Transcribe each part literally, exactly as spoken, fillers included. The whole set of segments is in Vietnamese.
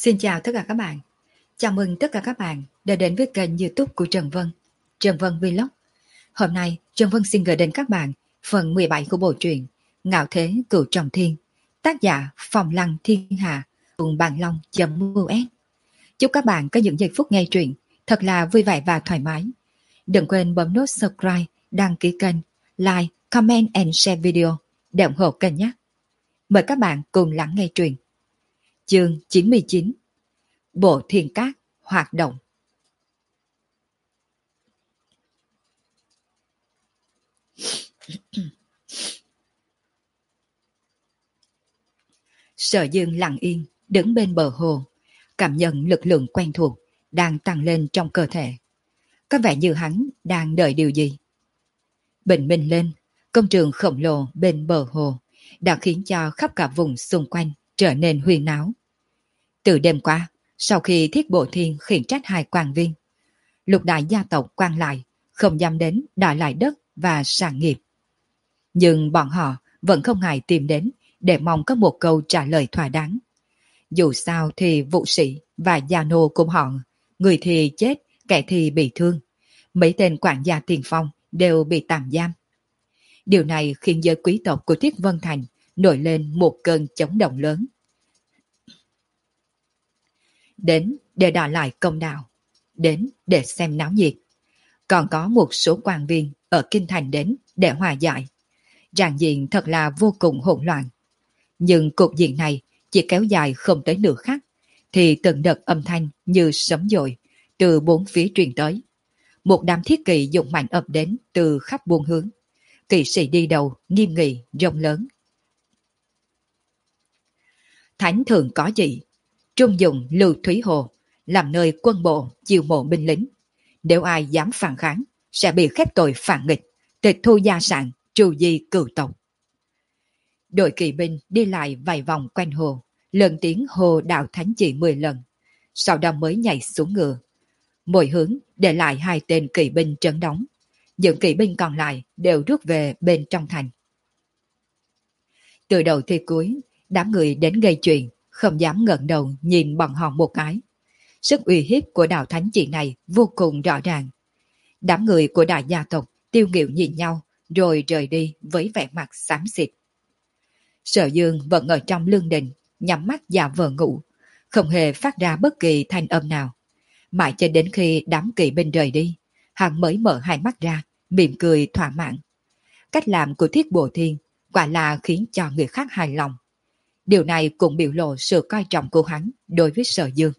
Xin chào tất cả các bạn. Chào mừng tất cả các bạn đã đến với kênh YouTube của Trần Vân, Trần Vân Vlog. Hôm nay, Trần Vân xin gửi đến các bạn phần mười bảy của bộ truyện Ngạo Thế Cửu Trọng Thiên, tác giả Phong Lăng Thiên Hạ, cùng Bàn Long.us. Chúc các bạn có những giây phút nghe truyện thật là vui vẻ và thoải mái. Đừng quên bấm nút subscribe, đăng ký kênh, like, comment and share video để ủng hộ kênh nhé. Mời các bạn cùng lắng nghe truyện. Chương chín mươi chín. Bộ Thiên Cát hoạt động. Sở Dương lặng yên đứng bên bờ hồ, cảm nhận lực lượng quen thuộc đang tăng lên trong cơ thể. Có vẻ như hắn đang đợi điều gì. Bình minh lên, công trường khổng lồ bên bờ hồ đã khiến cho khắp cả vùng xung quanh trở nên huyên náo. Từ đêm qua, sau khi Thiết Bộ Thiên khiển trách hai quan viên, lục đại gia tộc quan lại không dám đến đòi lại đất và sản nghiệp. Nhưng bọn họ vẫn không ngại tìm đến để mong có một câu trả lời thỏa đáng. Dù sao thì vũ sĩ và gia nô của họ, người thì chết, kẻ thì bị thương. Mấy tên quản gia tiền phong đều bị tạm giam. Điều này khiến giới quý tộc của Thiết Vân Thành nổi lên một cơn chấn động lớn. Đến để đòi lại công đạo, đến để xem náo nhiệt. Còn có một số quan viên ở Kinh Thành đến để hòa giải. Ràng diện thật là vô cùng hỗn loạn. Nhưng cục diện này chỉ kéo dài không tới nửa khắc, thì từng đợt âm thanh như sấm dội từ bốn phía truyền tới. Một đám thiết kỵ dụng mạnh ập đến từ khắp buôn hướng. Kỵ sĩ đi đầu, nghiêm nghị, rộng lớn. Thánh thường có gì? Trung dụng Lưu Thúy Hồ làm nơi quân bộ chiêu mộ binh lính. Nếu ai dám phản kháng, sẽ bị khép tội phản nghịch, tịch thu gia sản, trừ di cửu tộc. Đội kỵ binh đi lại vài vòng quanh hồ, lần tiếng hồ đạo thánh chỉ mười lần, sau đó mới nhảy xuống ngựa. Mỗi hướng để lại hai tên kỵ binh trấn đóng. Những kỵ binh còn lại đều rút về bên trong thành. Từ đầu tới cuối, đám người đến gây chuyện không dám ngẩng đầu nhìn bọn họ một cái. Sức uy hiếp của đạo thánh chỉ này vô cùng rõ ràng. Đám người của đại gia tộc tiêu nghịu nhìn nhau rồi rời đi với vẻ mặt xám xịt. Sở Dương vẫn ở trong lương đình, nhắm mắt giả vờ ngủ, không hề phát ra bất kỳ thanh âm nào. Mãi cho đến khi đám kỵ binh rời đi, hắn mới mở hai mắt ra, mỉm cười thỏa mãn. Cách làm của Thiết Bộ Thiên quả là khiến cho người khác hài lòng. Điều này cũng biểu lộ sự coi trọng của hắn đối với Sở Dương.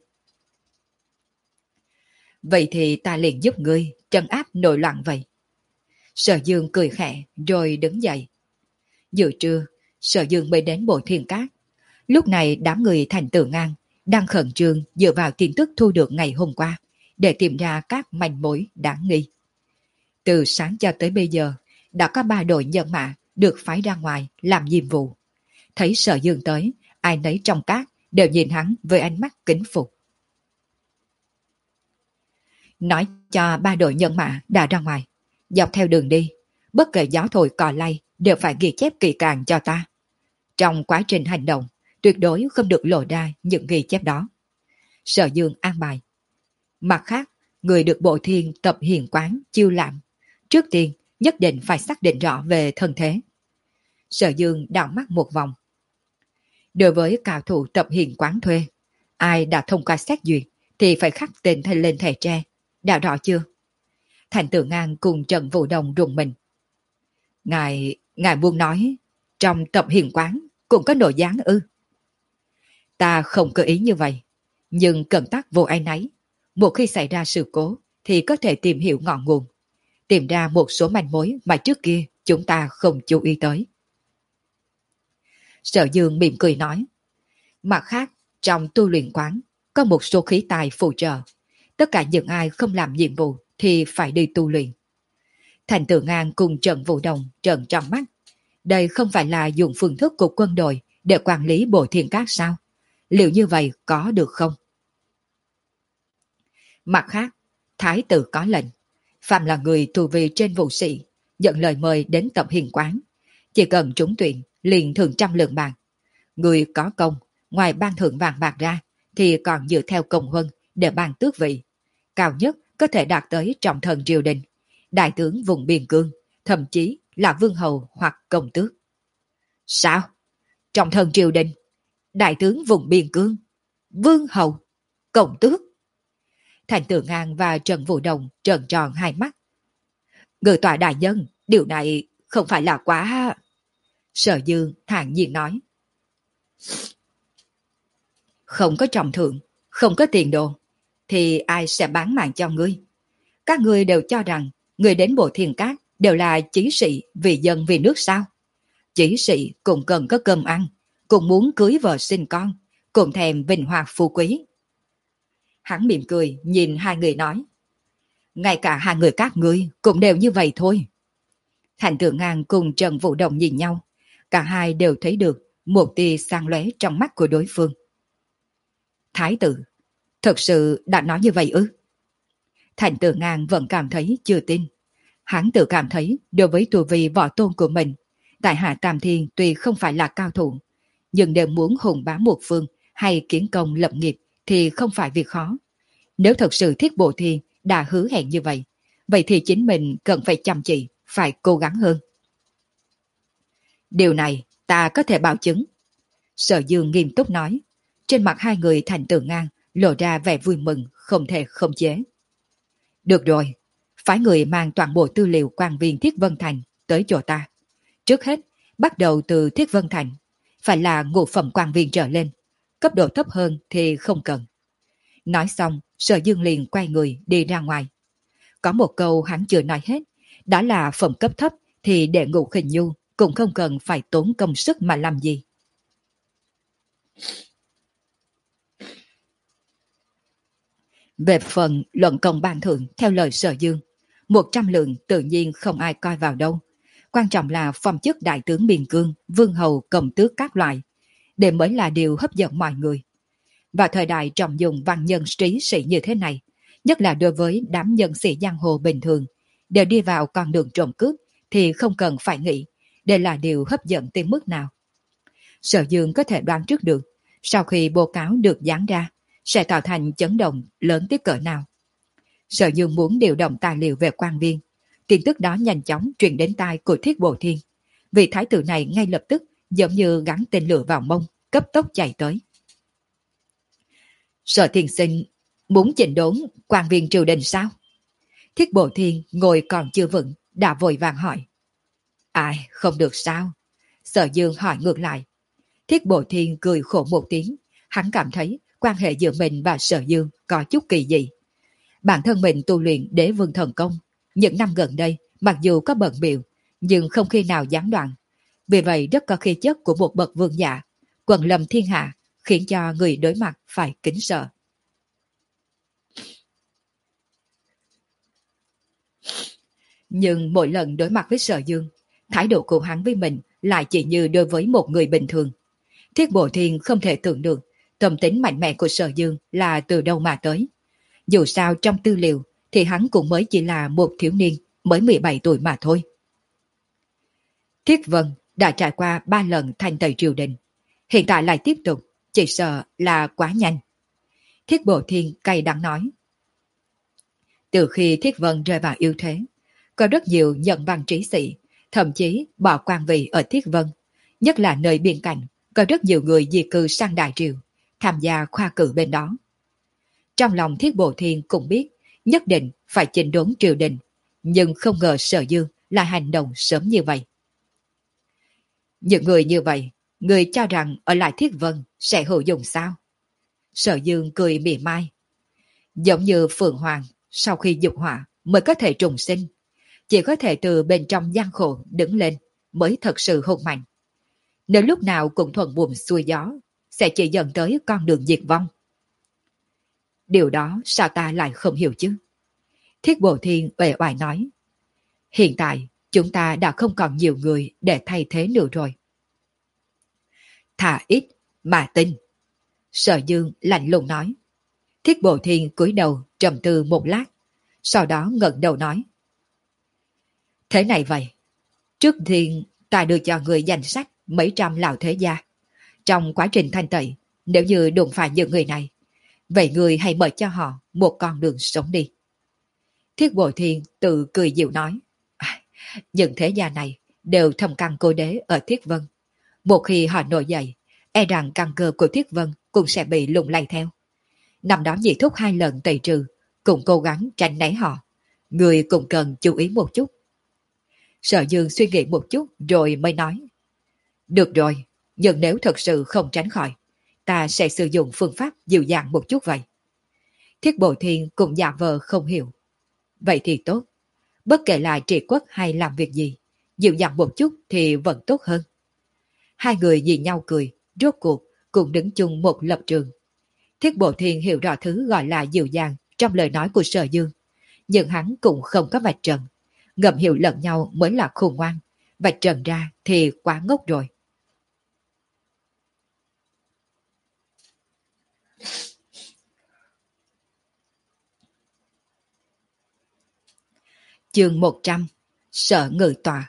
Vậy thì ta liền giúp ngươi trấn áp nội loạn vậy. Sở Dương cười khẽ rồi đứng dậy. Giữa trưa, Sở Dương mới đến Bộ Thiên Cát. Lúc này đám người thành Tử Ngang đang khẩn trương dựa vào tin tức thu được ngày hôm qua để tìm ra các manh mối đáng nghi. Từ sáng cho tới bây giờ, đã có ba đội nhân mã được phái ra ngoài làm nhiệm vụ. Thấy Sở Dương tới, ai nấy trong cát đều nhìn hắn với ánh mắt kính phục. Nói cho ba đội nhân mã đã ra ngoài, dọc theo đường đi, bất kể gió thổi cò lay đều phải ghi chép kỹ càng cho ta. Trong quá trình hành động, tuyệt đối không được lộ ra những ghi chép đó. Sở Dương an bài. Mặt khác, người được Bộ Thiên tập hiền quán chiêu làm, trước tiên nhất định phải xác định rõ về thân thế. Sở Dương đảo mắt một vòng. Đối với cao thủ tập hiền quán thuê, ai đã thông qua xét duyệt thì phải khắc tên thay lên thẻ tre. Đã rõ chưa? Thành Tử Ngang cùng Trần Vũ Đồng rùng mình. Ngài, ngài muốn nói, trong tập hiền quán cũng có nội gián ư? Ta không cơ ý như vậy, nhưng cần tắc vô ai nấy. Một khi xảy ra sự cố thì có thể tìm hiểu ngọn nguồn, tìm ra một số manh mối mà trước kia chúng ta không chú ý tới. Sở Dương mỉm cười nói. Mặt khác, trong tu luyện quán có một số khí tài phù trợ. Tất cả những ai không làm nhiệm vụ thì phải đi tu luyện. Thành Tử Ngang cùng Trần Vũ Đồng trợn tròn mắt. Đây không phải là dùng phương thức của quân đội để quản lý Bộ Thiên Cát sao? Liệu như vậy có được không? Mặt khác, Thái tử có lệnh, phạm là người tù vị trên vũ sĩ, nhận lời mời đến tập hiền quán. Chỉ cần trúng tuyển, liền thưởng trăm lượng bạc. Người có công, ngoài ban thưởng vàng bạc ra, thì còn dựa theo công huân để ban tước vị. Cao nhất có thể đạt tới trọng thần triều đình, đại tướng vùng biên cương, thậm chí là vương hầu hoặc công tước. Sao? Trọng thần triều đình, đại tướng vùng biên cương, vương hầu, công tước? Thành Tử Ngang và Trần Vũ Đồng trợn tròn hai mắt. Ngự tọa đại nhân, điều này không phải là quá... Sở Dương thản nhiên nói. Không có trọng thượng, không có tiền đồ, thì ai sẽ bán mạng cho ngươi? Các ngươi đều cho rằng người đến Bộ Thiên Cát đều là chí sĩ vì dân vì nước sao? Chí sĩ cũng cần có cơm ăn, cũng muốn cưới vợ sinh con, cũng thèm vinh hoa phú quý. Hắn mỉm cười nhìn hai người nói. Ngay cả hai người các ngươi cũng đều như vậy thôi. Thành Tử Ngang cùng Trần Vũ Đồng nhìn nhau, cả hai đều thấy được một tia sáng lóe trong mắt của đối phương. Thái tử, thật sự đã nói như vậy ư? Thành Tử Ngang vẫn cảm thấy chưa tin. Hắn tự cảm thấy đối với tu vi võ tôn của mình, tại hạ Tam Thiên tuy không phải là cao thủ, nhưng đều muốn hùng bá một phương hay kiến công lập nghiệp thì không phải việc khó. Nếu thật sự Thiết Bộ Thiên đã hứa hẹn như vậy, vậy thì chính mình cần phải chăm chỉ, phải cố gắng hơn. Điều này ta có thể bảo chứng. Sở Dương nghiêm túc nói. Trên mặt hai người Thành Tử Ngang lộ ra vẻ vui mừng không thể không chế. Được rồi, phái người mang toàn bộ tư liệu quan viên Thiết Vân Thành tới chỗ ta. Trước hết, bắt đầu từ Thiết Vân Thành, phải là ngũ phẩm quan viên trở lên, cấp độ thấp hơn thì không cần. Nói xong, Sở Dương liền quay người đi ra ngoài. Có một câu hắn chưa nói hết, đó là phẩm cấp thấp thì đệ ngũ khinh nhu cũng không cần phải tốn công sức mà làm gì. Về phần luận công ban thưởng theo lời Sở Dương, một trăm lượng tự nhiên không ai coi vào đâu. Quan trọng là phong chức đại tướng biên cương, vương hầu, công tước các loại, để mới là điều hấp dẫn mọi người. Vào thời đại trọng dụng văn nhân trí sĩ như thế này, nhất là đối với đám nhân sĩ giang hồ bình thường, đều đi vào con đường trộm cướp thì không cần phải nghĩ đây là điều hấp dẫn tới mức nào. Sở Dương có thể đoán trước được, sau khi báo cáo được dán ra, sẽ tạo thành chấn động lớn tới cỡ nào. Sở Dương muốn điều động tài liệu về quan viên, tin tức đó nhanh chóng truyền đến tai của Thiết Bộ Thiên. Vị thái tử này ngay lập tức giống như gắn tên lửa vào mông, cấp tốc chạy tới. Sở Thiên Sinh muốn chỉnh đốn quan viên triều đình sao? Thiết Bộ Thiên ngồi còn chưa vững, đã vội vàng hỏi. Ai, không được sao? Sở Dương hỏi ngược lại. Thiết Bộ Thiên cười khổ một tiếng, hắn cảm thấy quan hệ giữa mình và Sở Dương có chút kỳ dị. Bản thân mình tu luyện Đế Vương Thần Công, những năm gần đây mặc dù có bận bịu nhưng không khi nào gián đoạn. Vì vậy rất có khí chất của một bậc vương giả, quần lâm thiên hạ, khiến cho người đối mặt phải kính sợ. Nhưng mỗi lần đối mặt với Sở Dương, thái độ của hắn với mình lại chỉ như đối với một người bình thường. Thiết Bộ Thiên không thể tưởng được tâm tính mạnh mẽ của Sở Dương là từ đâu mà tới. Dù sao trong tư liệu thì hắn cũng mới chỉ là một thiếu niên mới mười bảy tuổi mà thôi. Thiết Vân đã trải qua ba lần thành tẩy triều đình, hiện tại lại tiếp tục, chỉ sợ là quá nhanh. Thiết Bộ Thiên cay đắng nói. Từ khi Thiết Vân rơi vào yếu thế, có rất nhiều nhận văn trí sĩ, thậm chí bỏ quan vị ở Thiết Vân, nhất là nơi biên cảnh, có rất nhiều người di cư sang Đại Triều, tham gia khoa cử bên đó. Trong lòng Thiết Bộ Thiên cũng biết nhất định phải chỉnh đốn triều đình, nhưng không ngờ Sở Dương lại hành động sớm như vậy. Những người như vậy, người cho rằng ở lại Thiết Vân sẽ hữu dụng sao? Sở Dương cười mỉa mai. Giống như Phượng Hoàng, sau khi dục hỏa mới có thể trùng sinh, chỉ có thể từ bên trong gian khổ đứng lên mới thật sự hùng mạnh. Nếu lúc nào cũng thuận buồm xuôi gió, sẽ chỉ dẫn tới con đường diệt vong. Điều đó sao ta lại không hiểu chứ? Thiết Bộ Thiên uể oải nói. Hiện tại chúng ta đã không còn nhiều người để thay thế nữa rồi. Thà ít mà tin. Sở Dương lạnh lùng nói. Thiết Bộ Thiên cúi đầu trầm tư một lát, sau đó ngẩng đầu nói. Thế này vậy, trước tiên ta đưa cho người danh sách mấy trăm lão thế gia. Trong quá trình thanh tẩy, nếu như đụng phải những người này, Vậy người hãy mở cho họ một con đường sống đi. Thiết Bộ Thiên tự cười dịu nói, à, những thế gia này đều thâm căn cố đế ở Thiết Vân. Một khi họ nổi dậy, e rằng căn cơ của Thiết Vân cũng sẽ bị lung lay theo. Năm đó nhị thúc hai lần tẩy trừ, cũng cố gắng tránh né họ. Người cũng cần chú ý một chút. Sở Dương suy nghĩ một chút rồi mới nói, được rồi, nhưng nếu thật sự không tránh khỏi, ta sẽ sử dụng phương pháp dịu dàng một chút vậy. Thiết Bộ Thiên cũng giả vờ không hiểu. Vậy thì tốt, bất kể là trị quốc hay làm việc gì, dịu dàng một chút thì vẫn tốt hơn. Hai người nhìn nhau cười, rốt cuộc cũng đứng chung một lập trường. Thiết Bộ Thiên hiểu rõ thứ gọi là dịu dàng trong lời nói của Sở Dương, nhưng hắn cũng không có vạch trần. Ngầm hiểu lẫn nhau mới là khôn ngoan, vạch trần ra thì quá ngốc rồi. Chương một trăm. Sở Ngự Tòa.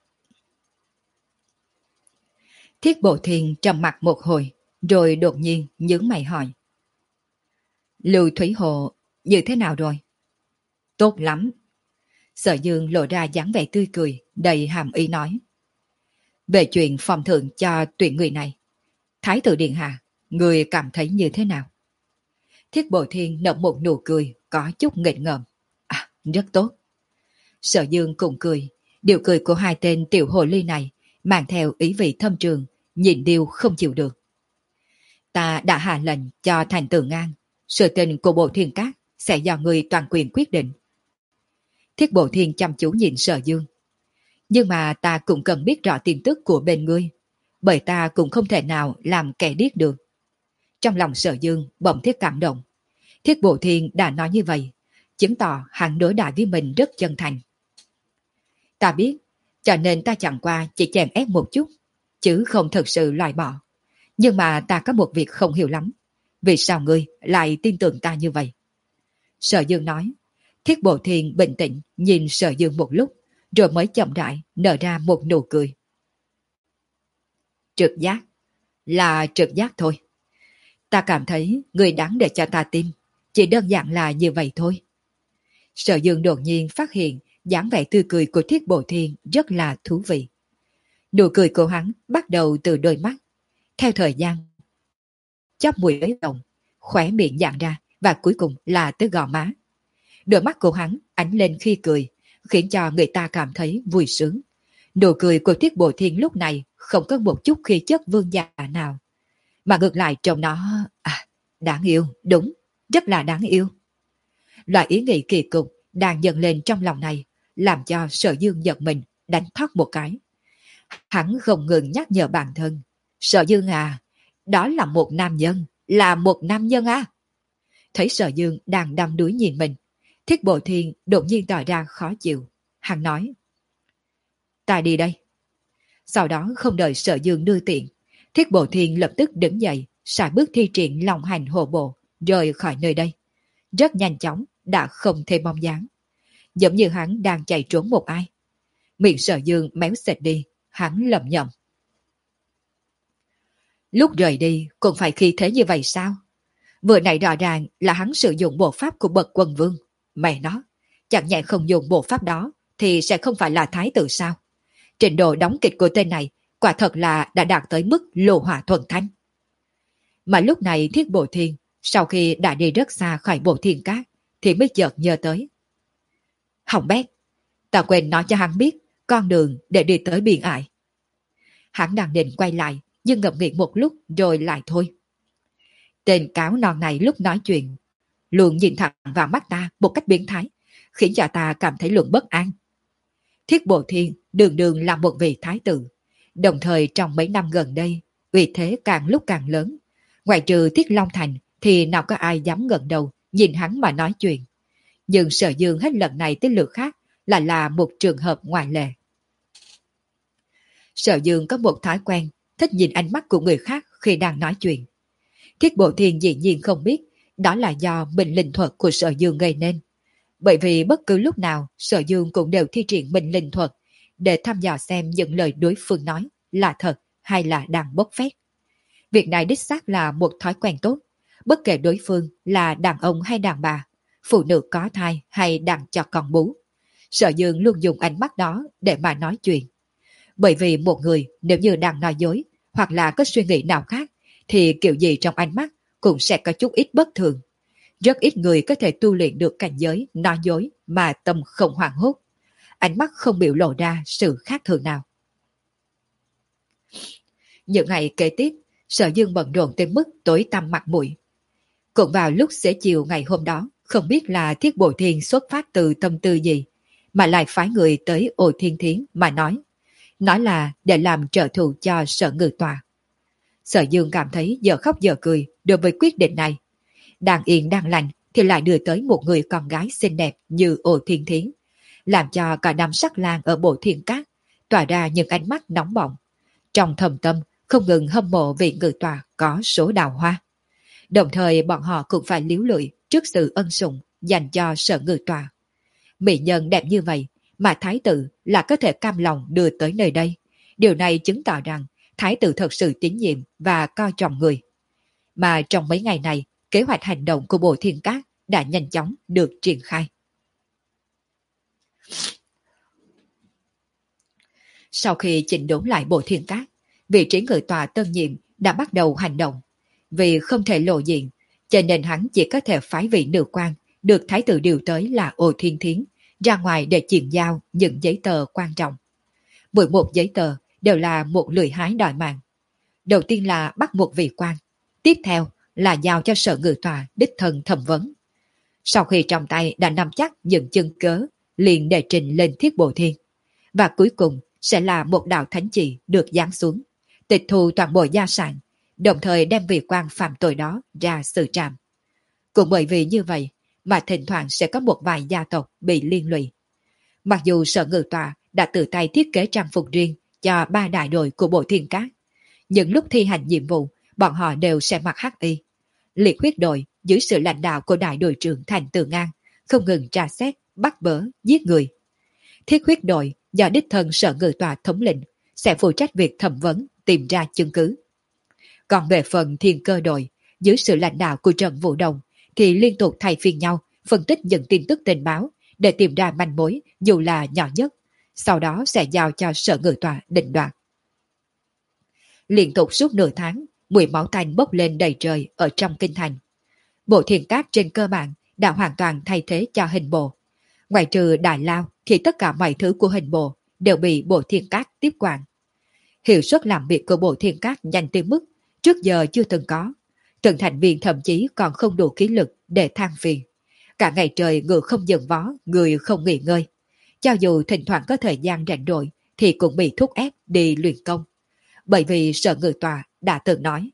Thiết Bộ Thiên trầm mặt một hồi, rồi đột nhiên nhướng mày hỏi. Lưu Thủy Hồ như thế nào rồi? Tốt lắm. Sở Dương lộ ra dáng vẻ tươi cười, đầy hàm ý nói. Về chuyện phòng thượng cho tuyển người này, Thái tử Điện Hạ, người cảm thấy như thế nào? Thiết Bộ Thiên nở một nụ cười, có chút nghịch ngợm. À, rất tốt. Sở Dương cùng cười, điều cười của hai tên tiểu hồ ly này mang theo ý vị thâm trường, nhìn điều không chịu được. Ta đã hạ lệnh cho thành Tử Ngang, sự tình của Bộ Thiên Các sẽ do người toàn quyền quyết định. Thiết Bộ Thiên chăm chú nhìn Sở Dương. Nhưng mà ta cũng cần biết rõ tin tức của bên ngươi, bởi ta cũng không thể nào làm kẻ điếc được. Trong lòng Sở Dương bỗng thiết cảm động. Thiết Bộ Thiên đã nói như vậy, chứng tỏ hắn đối đãi với mình rất chân thành. Ta biết, cho nên ta chẳng qua chỉ chèn ép một chút, chứ không thực sự loại bỏ. Nhưng mà ta có một việc không hiểu lắm. Vì sao ngươi lại tin tưởng ta như vậy? Sở Dương nói. Thiết Bộ Thiên bình tĩnh nhìn Sở Dương một lúc, rồi mới chậm rãi nở ra một nụ cười. Trực giác. Là trực giác thôi. Ta cảm thấy ngươi đáng để cho ta tin. Chỉ đơn giản là như vậy thôi. Sở Dương đột nhiên phát hiện dáng vẻ tươi cười của Thiết Bộ Thiên rất là thú vị. Nụ cười của hắn bắt đầu từ đôi mắt. Theo thời gian, chóp mũi ấy động, khóe miệng dạn ra và cuối cùng là tới gò má. Đôi mắt của hắn ánh lên khi cười, khiến cho người ta cảm thấy vui sướng. Nụ cười của Thiết Bộ Thiên lúc này không có một chút khí chất vương giả nào, mà ngược lại trông nó à, đáng yêu, đúng, rất là đáng yêu. Loại ý nghĩ kỳ cục đang dần lên trong lòng này, làm cho Sở Dương giật mình, đánh thoát một cái. Hắn không ngừng nhắc nhở bản thân. Sở Dương à, đó là một nam nhân, là một nam nhân à. Thấy Sở Dương đang đăm đuối nhìn mình, Thiết Bộ Thiên đột nhiên tỏ ra khó chịu. Hắn nói, ta đi đây. Sau đó không đợi Sở Dương đưa tiện, Thiết Bộ Thiên lập tức đứng dậy, sải bước thi triển long hành hộ bộ, rời khỏi nơi đây. Rất nhanh chóng, đã không thêm bóng dáng. Giống như hắn đang chạy trốn một ai. Miệng Sở Dương méo xẹt đi, hắn lẩm nhẩm. Lúc rời đi cũng phải khí thế như vậy sao? Vừa nãy rõ ràng là hắn sử dụng bộ pháp của bậc quân vương. Mẹ nó, chẳng nhẹ không dùng bộ pháp đó thì sẽ không phải là thái tử sao? Trình độ đóng kịch của tên này quả thật là đã đạt tới mức lô hỏa thuần thanh. Mà lúc này Thiết Bộ Thiên sau khi đã đi rất xa khỏi Bộ Thiên Các thì mới chợt nhớ tới. Hỏng bét, ta quên nói cho hắn biết con đường để đi tới biển ải. Hắn đang định quay lại nhưng ngậm miệng một lúc rồi lại thôi. Tên cáo non này lúc nói chuyện luôn nhìn thẳng vào mắt ta một cách biến thái, khiến cho ta cảm thấy luôn bất an. Thiết Bộ Thiên đường đường là một vị thái tử, đồng thời trong mấy năm gần đây uy thế càng lúc càng lớn. Ngoài trừ Thiết Long Thành thì nào có ai dám ngẩng đầu nhìn hắn mà nói chuyện. Nhưng Sở Dương hết lần này tới lượt khác là là một trường hợp ngoại lệ. Sở Dương có một thói quen thích nhìn ánh mắt của người khác khi đang nói chuyện. Thiết Bộ Thiên dĩ nhiên không biết đó là do mệnh linh thuật của Sở Dương gây nên. Bởi vì bất cứ lúc nào Sở Dương cũng đều thi triển mệnh linh thuật để thăm dò xem những lời đối phương nói là thật hay là đang bốc phét. Việc này đích xác là một thói quen tốt, bất kể đối phương là đàn ông hay đàn bà, phụ nữ có thai hay đang cho con bú. Sở Dương luôn dùng ánh mắt đó để mà nói chuyện. Bởi vì một người nếu như đang nói dối hoặc là có suy nghĩ nào khác thì kiểu gì trong ánh mắt cũng sẽ có chút ít bất thường. Rất ít người có thể tu luyện được cảnh giới nói dối mà tâm không hoảng hốt. Ánh mắt không biểu lộ ra sự khác thường nào. Những ngày kế tiếp, Sở Dương bận rộn tới mức tối tăm mặt mũi. Cũng vào lúc xế chiều ngày hôm đó, không biết là Thiết Bộ Thiên xuất phát từ tâm tư gì, mà lại phái người tới Ô Thiên Thiến mà nói. Nói là để làm trợ thủ cho Sở Ngự Tòa. Sở Dương cảm thấy giờ khóc giờ cười đối với quyết định này. Đang yên đang lành thì lại đưa tới một người con gái xinh đẹp như Ô Thiên Thiến, làm cho cả đám sắc lang ở Bộ Thiên Cát tỏa ra những ánh mắt nóng bỏng. Trong thầm tâm không ngừng hâm mộ vị Ngự Tòa có số đào hoa. Đồng thời bọn họ cũng phải líu lưỡi trước sự ân sủng dành cho Sở Ngự Tòa. Mỹ nhân đẹp như vậy mà thái tử là có thể cam lòng đưa tới nơi đây. Điều này chứng tỏ rằng thái tử thật sự tín nhiệm và coi trọng người. Mà trong mấy ngày này, kế hoạch hành động của Bộ Thiên Cát đã nhanh chóng được triển khai. Sau khi chỉnh đốn lại Bộ Thiên Cát, vị trí Ngự Tòa tân nhiệm đã bắt đầu hành động. Vì không thể lộ diện, cho nên hắn chỉ có thể phái vị nữ quan được thái tử điều tới là Ô Thiên Thiến ra ngoài để chuyển giao những giấy tờ quan trọng. Mỗi một giấy tờ đều là một lưỡi hái đòi mạng. Đầu tiên là bắt một vị quan, tiếp theo là giao cho Sở Ngự Tòa đích thân thẩm vấn. Sau khi trong tay đã nắm chắc những chứng cớ, liền đề trình lên Thiết Bộ Thiên. Và cuối cùng sẽ là một đạo thánh chỉ được giáng xuống, tịch thu toàn bộ gia sản, đồng thời đem vị quan phạm tội đó ra xử trảm. Cũng bởi vì như vậy mà thỉnh thoảng sẽ có một vài gia tộc bị liên lụy. Mặc dù Sở Ngự Tòa đã tự tay thiết kế trang phục riêng cho ba đại đội của Bộ Thiên Cát, nhưng lúc thi hành nhiệm vụ, bọn họ đều sẽ mặc hắc y. Liệt huyết đội dưới sự lãnh đạo của đại đội trưởng Thành Từ Ngang không ngừng tra xét, bắt bớ, giết người. Thiết huyết đội do đích thân Sở Ngự Tòa thống lĩnh sẽ phụ trách việc thẩm vấn, tìm ra chứng cứ. Còn về phần Thiên Cơ đội dưới sự lãnh đạo của Trần Vũ Đồng thì liên tục thay phiên nhau phân tích những tin tức tình báo để tìm ra manh mối dù là nhỏ nhất, sau đó sẽ giao cho Sở Ngự Tòa định đoạt. Liên tục suốt nửa tháng, mùi máu tanh bốc lên đầy trời ở trong kinh thành. Bộ Thiên Cát trên cơ bản đã hoàn toàn thay thế cho hình bộ. Ngoài trừ Đại Lao thì tất cả mọi thứ của hình bộ đều bị Bộ Thiên Cát tiếp quản. Hiệu suất làm việc của Bộ Thiên Cát nhanh tới mức trước giờ chưa từng có. Từng thành viên thậm chí còn không đủ khí lực để than phiền. Cả ngày trời ngựa không dừng vó, người không nghỉ ngơi. Cho dù thỉnh thoảng có thời gian rảnh rỗi thì cũng bị thúc ép đi luyện công. Bởi vì Sở Ngự Tòa đã từng nói.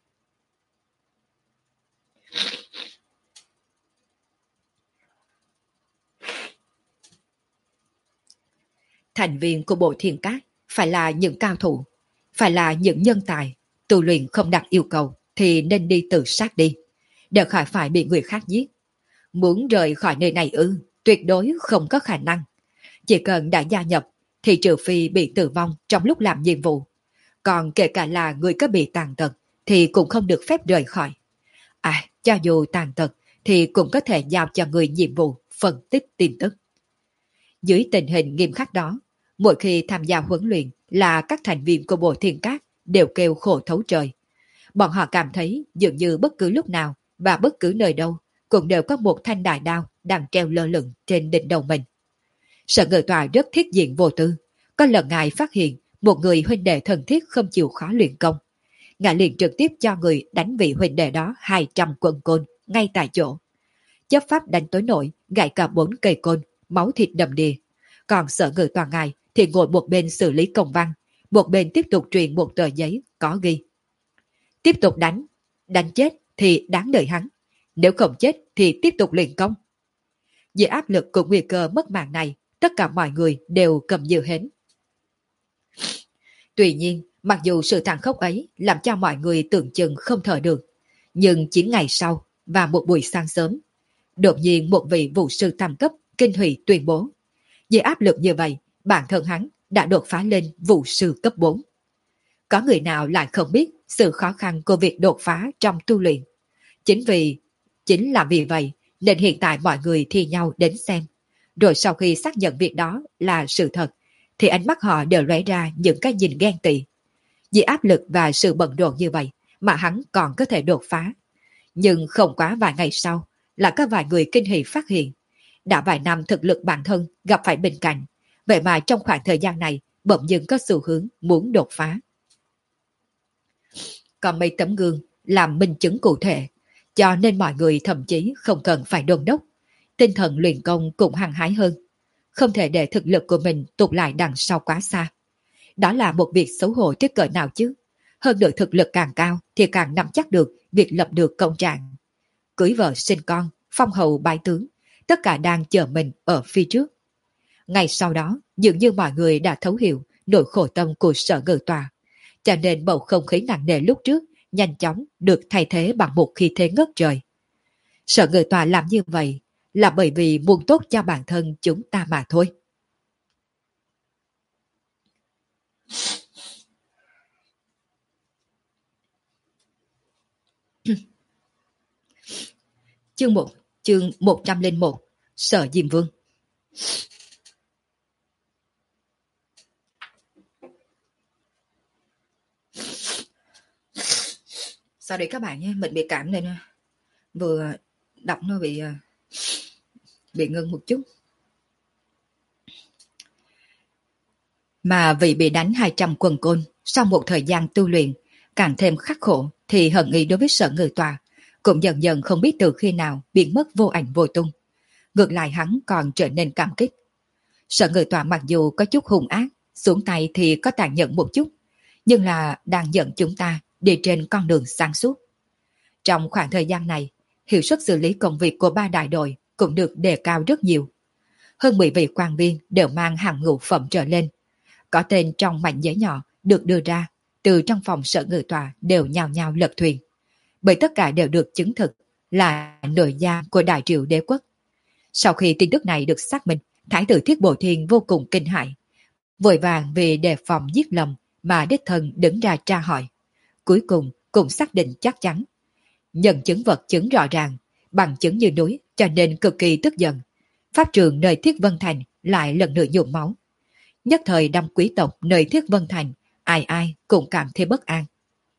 Thành viên của Bộ Thiên Cát phải là những cao thủ, phải là những nhân tài, tu luyện không đặt yêu cầu thì nên đi tự sát đi, để khỏi phải bị người khác giết. Muốn rời khỏi nơi này ư, tuyệt đối không có khả năng. Chỉ cần đã gia nhập thì trừ phi bị tử vong trong lúc làm nhiệm vụ. Còn kể cả là người có bị tàn tật thì cũng không được phép rời khỏi. À, cho dù tàn tật thì cũng có thể giao cho người nhiệm vụ phân tích tin tức. Dưới tình hình nghiêm khắc đó, mỗi khi tham gia huấn luyện là các thành viên của Bộ Thiên Cát đều kêu khổ thấu trời. Bọn họ cảm thấy dường như bất cứ lúc nào và bất cứ nơi đâu cũng đều có một thanh đại đao đang treo lơ lửng trên đỉnh đầu mình. Sở Ngự Tòa rất thiết diện vô tư. Có lần ngài phát hiện một người huynh đệ thân thiết không chịu khó luyện công. Ngài liền trực tiếp cho người đánh vị huynh đệ đó hai trăm quân côn ngay tại chỗ. Chấp pháp đánh tối nổi, gãy cả bốn cây côn, máu thịt đầm đìa. Còn Sở Ngự Tòa ngài thì ngồi một bên xử lý công văn, một bên tiếp tục truyền một tờ giấy có ghi. Tiếp tục đánh, đánh chết thì đáng đợi hắn, nếu không chết thì tiếp tục luyện công. Dưới áp lực của nguy cơ mất mạng này, tất cả mọi người đều cầm như hến. Tuy nhiên, mặc dù sự tàn khốc ấy làm cho mọi người tưởng chừng không thở được, nhưng chín ngày sau và một buổi sáng sớm, đột nhiên một vị vụ sư tam cấp kinh hỉ tuyên bố. Dưới áp lực như vậy, bản thân hắn đã đột phá lên vụ sư cấp bốn. Có người nào lại không biết sự khó khăn của việc đột phá trong tu luyện. Chính vì chính là vì vậy nên hiện tại mọi người thi nhau đến xem. Rồi sau khi xác nhận việc đó là sự thật, thì ánh mắt họ đều lóe ra những cái nhìn ghen tị. Vì áp lực và sự bận rộn như vậy mà hắn còn có thể đột phá. Nhưng không quá vài ngày sau, là có vài người kinh hỉ phát hiện. Đã vài năm thực lực bản thân gặp phải bình cảnh, vậy mà trong khoảng thời gian này bỗng dưng có xu hướng muốn đột phá. Còn mấy tấm gương làm minh chứng cụ thể, cho nên mọi người thậm chí không cần phải đôn đốc. Tinh thần luyện công cũng hăng hái hơn. Không thể để thực lực của mình tụt lại đằng sau quá xa. Đó là một việc xấu hổ tới cỡ nào chứ. Hơn nữa thực lực càng cao thì càng nắm chắc được việc lập được công trạng. Cưới vợ sinh con, phong hầu bái tướng, tất cả đang chờ mình ở phía trước. Ngay sau đó, dường như mọi người đã thấu hiểu nỗi khổ tâm của Sở Ngự Tòa. Cho nên bầu không khí nặng nề lúc trước nhanh chóng được thay thế bằng một khí thế ngất trời. Sở Ngự Tòa làm như vậy là bởi vì muốn tốt cho bản thân chúng ta mà thôi. Chương một, chương một trăm lẻ một, Sở Diêm Vương. Sao đấy các bạn nhé, mình bị cảm nên vừa đọc nó bị bị ngưng một chút. Mà vì bị đánh hai trăm quần côn, sau một thời gian tu luyện, càng thêm khắc khổ, thì hận ý đối với Sở Ngự Tòa cũng dần dần không biết từ khi nào biến mất vô ảnh vô tung. Ngược lại hắn còn trở nên cảm kích. Sở Ngự Tòa mặc dù có chút hung ác, xuống tay thì có tàn nhẫn một chút, nhưng là đang dẫn chúng ta đi trên con đường sáng suốt. Trong khoảng thời gian này, hiệu suất xử lý công việc của ba đại đội cũng được đề cao rất nhiều. Hơn mười vị quan viên đều mang hàng ngũ phẩm trở lên. Có tên trong mảnh giấy nhỏ được đưa ra, từ trong phòng Sở Ngự Tòa đều nhào nhào lật thuyền. Bởi tất cả đều được chứng thực là nội giam của Đại Triệu Đế Quốc. Sau khi tin tức này được xác minh, Thái tử Thiết Bổ Thiên vô cùng kinh hãi, vội vàng vì đề phòng giết lầm mà đích thân đứng ra tra hỏi. Cuối cùng cũng xác định chắc chắn. Nhân chứng vật chứng rõ ràng, bằng chứng như núi, cho nên cực kỳ tức giận. Pháp trường nơi Thiết Vân Thành lại lần nữa nhuộm máu. Nhất thời đâm quý tộc nơi Thiết Vân Thành, ai ai cũng cảm thấy bất an.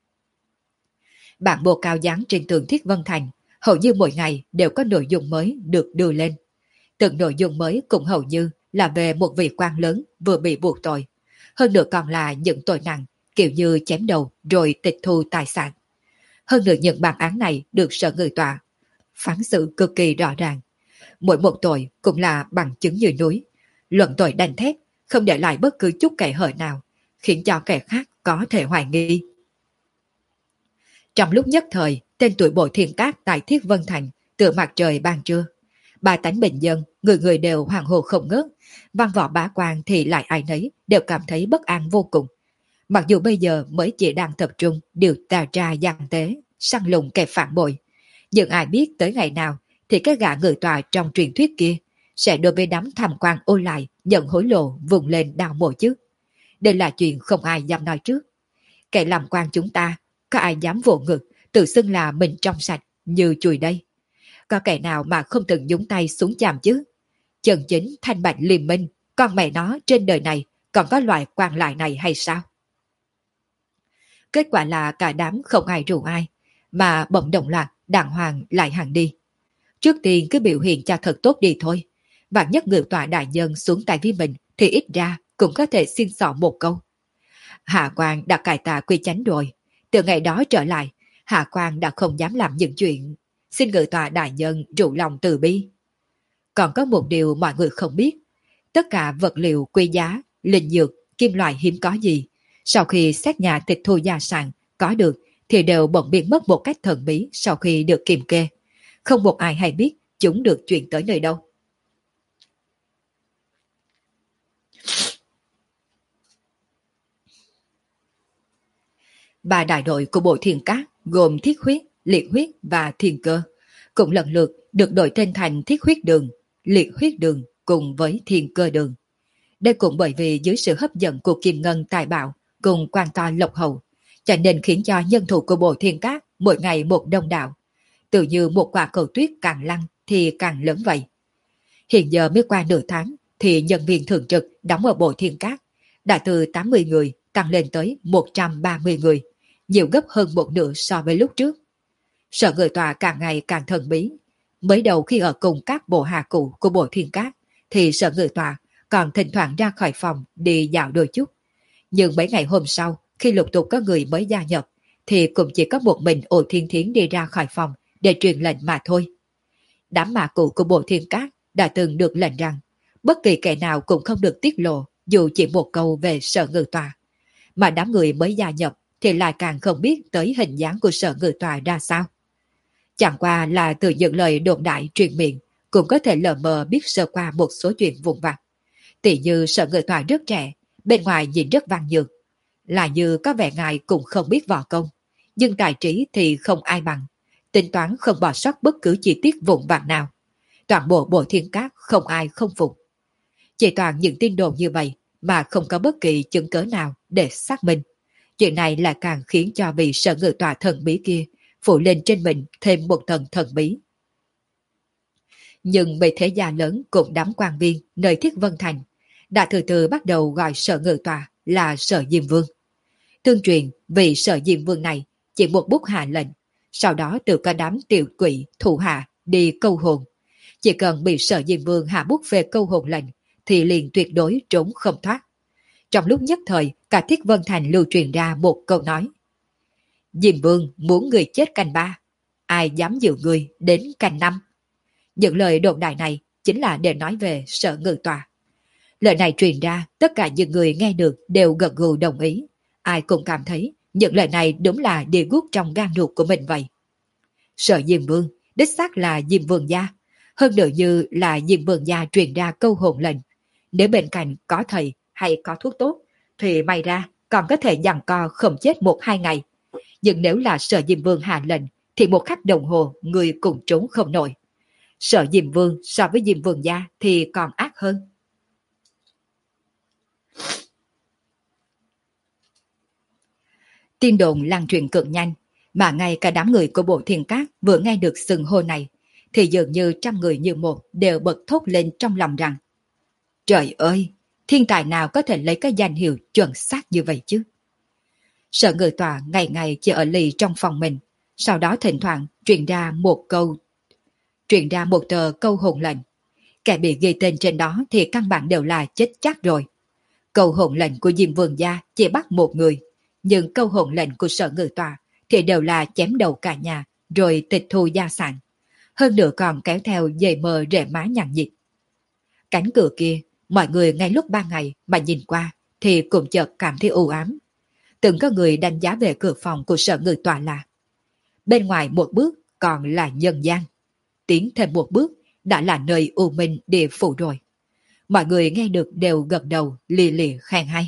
Bản bộ cao dán trên tường Thiết Vân Thành hầu như mỗi ngày đều có nội dung mới được đưa lên. Từng nội dung mới cũng hầu như là về một vị quan lớn vừa bị buộc tội. Hơn nữa còn là những tội nặng, kiểu như chém đầu rồi tịch thu tài sản. Hơn nữa những bản án này được Sở Ngự Tòa phán xử cực kỳ rõ ràng. Mỗi một tội cũng là bằng chứng như núi. Luận tội đanh thép, không để lại bất cứ chút kẻ hở nào, khiến cho kẻ khác có thể hoài nghi. Trong lúc nhất thời, tên tuổi Bộ Thiên Cát tại Thiết Vân Thành tựa mặt trời ban trưa. Ba tánh bình dân, người người đều hoàng hồ không ngớt, văn võ bá quan thì lại ai nấy đều cảm thấy bất an vô cùng. Mặc dù bây giờ mới chỉ đang tập trung điều tra gian tế, săn lùng kẻ phản bội, nhưng ai biết tới ngày nào thì cái gã Ngự Tòa trong truyền thuyết kia sẽ đối với đám tham quan ô lại nhận hối lộ vùng lên đào mộ chứ. Đây là chuyện không ai dám nói trước. Kẻ làm quan chúng ta, có ai dám vỗ ngực, tự xưng là mình trong sạch như chùi đây. Có kẻ nào mà không từng nhúng tay xuống chàm chứ? Chân chính thanh bạch liêm minh, con mẹ nó trên đời này còn có loại quan lại này hay sao? Kết quả là cả đám không ai rủ ai, mà bỗng đồng loạt đàng hoàng lại hàng đi. Trước tiên cứ biểu hiện cho thật tốt đi thôi. Vạn nhất Ngự Tòa đại nhân xuống tay với mình thì ít ra cũng có thể xin xỏ một câu. Hạ Quan đã cải tà quy chánh rồi. Từ ngày đó trở lại, Hạ Quan đã không dám làm những chuyện. Xin Ngự Tòa đại nhân rủ lòng từ bi. Còn có một điều mọi người không biết. Tất cả vật liệu quý giá, linh dược, kim loại hiếm có gì, sau khi xét nhà tịch thu gia sản có được thì đều bỗng biến mất một cách thần bí sau khi được kiểm kê. Không một ai hay biết chúng được chuyển tới nơi đâu. Ba đại đội của Bộ Thiên Cát gồm Thiết Huyết, Liệt Huyết và Thiên Cơ cũng lần lượt được đổi tên thành Thiết Huyết Đường, Liệt Huyết Đường cùng với Thiên Cơ Đường. Đây cũng bởi vì dưới sự hấp dẫn của Kim Ngân tài bảo cùng quan to lộc hậu, cho nên khiến cho nhân thủ của Bộ Thiên Cát mỗi ngày một đông đảo. tự như một quả cầu tuyết càng lăn thì càng lớn vậy. Hiện giờ mới qua nửa tháng thì nhân viên thường trực đóng ở Bộ Thiên Cát đã từ tám mươi người tăng lên tới một trăm ba mươi người, nhiều gấp hơn một nửa so với lúc trước. Sở Người Tòa càng ngày càng thần bí. Mới đầu khi ở cùng các bộ hạ cũ của Bộ Thiên Cát thì Sở Người Tòa còn thỉnh thoảng ra khỏi phòng đi dạo đôi chút. Nhưng mấy ngày hôm sau, khi lục tục có người mới gia nhập, thì cũng chỉ có một mình Ổ Thiên Thiến đi ra khỏi phòng để truyền lệnh mà thôi. Đám mạ cũ của Bộ Thiên Cát đã từng được lệnh rằng bất kỳ kẻ nào cũng không được tiết lộ dù chỉ một câu về Sở Ngự Tòa. Mà đám người mới gia nhập thì lại càng không biết tới hình dáng của Sở Ngự Tòa ra sao. Chẳng qua là từ những lời đồn đại truyền miệng cũng có thể lờ mờ biết sơ qua một số chuyện vụn vặt. Tỷ như Sở Ngự Tòa rất trẻ, bên ngoài nhìn rất văn nhược, là như có vẻ ngài cũng không biết võ công, nhưng tài trí thì không ai bằng, tính toán không bỏ sót bất cứ chi tiết vụn vặt nào. Toàn bộ Bộ Thiên Cát không ai không phục. Chỉ toàn những tin đồn như vậy mà không có bất kỳ chứng cớ nào để xác minh. Chuyện này lại càng khiến cho vị Sở Ngự Tòa thần bí kia phủ lên trên mình thêm một tầng thần bí. Nhưng mấy thế gia lớn cùng đám quan viên nơi Thiết Vân Thành đã từ từ bắt đầu gọi Sở Ngự Tòa là Sở Diêm Vương. Tương truyền vị Sở Diêm Vương này chỉ một bút hạ lệnh, sau đó từ cả đám tiểu quỷ thủ hạ đi câu hồn. Chỉ cần bị Sở Diêm Vương hạ bút về câu hồn lệnh thì liền tuyệt đối trốn không thoát. Trong lúc nhất thời, cả Thiết Vân Thành lưu truyền ra một câu nói: Diêm Vương muốn người chết canh ba, ai dám giữ người đến canh năm. Những lời đồn đại này chính là để nói về Sở Ngự Tòa. Lời này truyền ra, tất cả những người nghe được đều gật gù đồng ý. Ai cũng cảm thấy những lời này đúng là địa guốc trong gan ruột của mình vậy. Sở Diêm Vương, đích xác là Diêm Vương gia. Hơn nữa như là Diêm Vương gia truyền ra câu hồn lệnh. Nếu bên cạnh có thầy hay có thuốc tốt, thì may ra còn có thể giằng co không chết một hai ngày. Nhưng nếu là Sở Diêm Vương hạ lệnh, thì một khắc đồng hồ người cùng trốn không nổi. Sở Diêm Vương so với Diêm Vương gia thì còn ác hơn. Tin đồn lan truyền cực nhanh, mà ngay cả đám người của Bộ Thiên Cát vừa nghe được xưng hô này, thì dường như trăm người như một đều bật thốt lên trong lòng rằng: Trời ơi, thiên tài nào có thể lấy cái danh hiệu chuẩn xác như vậy chứ? Sở Ngự Tòa ngày ngày chỉ ở lì trong phòng mình, sau đó thỉnh thoảng truyền ra một câu, truyền ra một tờ câu hồn lệnh. Kẻ bị ghi tên trên đó thì căn bản đều là chết chắc rồi. Câu hồn lệnh của Diêm Vương gia chỉ bắt một người, nhưng câu hồn lệnh của Sở Ngự Tòa thì đều là chém đầu cả nhà rồi tịch thu gia sản. Hơn nữa còn kéo theo dây mờ rễ má nhằng nhịt. Cánh cửa kia, mọi người ngay lúc ban ngày mà nhìn qua thì cũng chợt cảm thấy u ám. Từng có người đánh giá về cửa phòng của Sở Ngự Tòa là: bên ngoài một bước còn là nhân gian, tiến thêm một bước đã là nơi u minh địa phủ rồi. Mọi người nghe được đều gật đầu lì lì khen hay.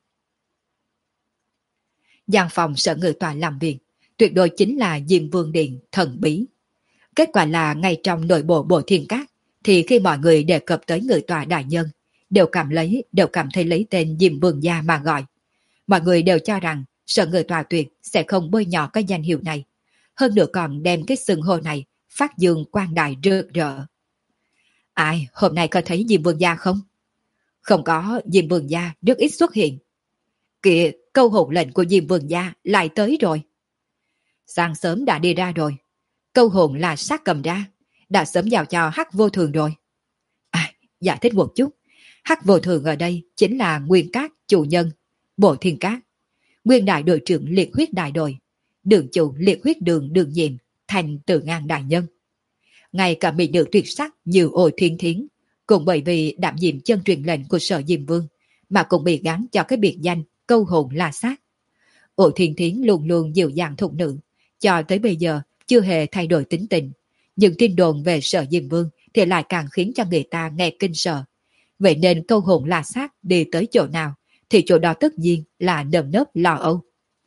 Gian phòng Sở Ngự Tòa làm việc tuyệt đối chính là Diêm Vương Điện thần bí. Kết quả là ngay trong nội bộ Bộ Thiên Cát thì khi mọi người đề cập tới Ngự Tòa đại nhân, đều cảm lấy đều cảm thấy lấy tên Diêm Vương gia mà gọi. Mọi người đều cho rằng Sở Ngự Tòa tuyệt sẽ không bôi nhọ cái danh hiệu này, hơn nữa còn đem cái xưng hô này phát dương quang đại rực rỡ. Ai hôm nay có thấy Diêm Vương gia không? Không có, Diêm Vương gia rất ít xuất hiện. Kìa, câu hồn lệnh của Diêm Vương gia lại tới rồi. Sáng sớm đã đi ra rồi. Câu hồn là sát cầm ra, đã sớm giao cho Hắc Vô Thường rồi. À, giải thích một chút. Hắc Vô Thường ở đây chính là Nguyên Cát chủ nhân Bộ Thiên Cát, Nguyên đại đội trưởng liệt huyết đại đội, đường chủ liệt huyết đường đường nhiệm thành Từ Ngang đại nhân. Ngay cả mỹ nữ tuyệt sắc như Ôi Thiên Thiến cũng bởi vì đảm nhiệm chân truyền lệnh của Sở Diêm Vương mà cũng bị gắn cho cái biệt danh câu hồn la sát. Ôi Thiên Thiến luôn luôn dịu dàng thục nữ, cho tới bây giờ chưa hề thay đổi tính tình. Nhưng tin đồn về Sở Diêm Vương thì lại càng khiến cho người ta nghe kinh sợ. Vậy nên câu hồn la sát đi tới chỗ nào thì chỗ đó tất nhiên là nơm nớp lo âu.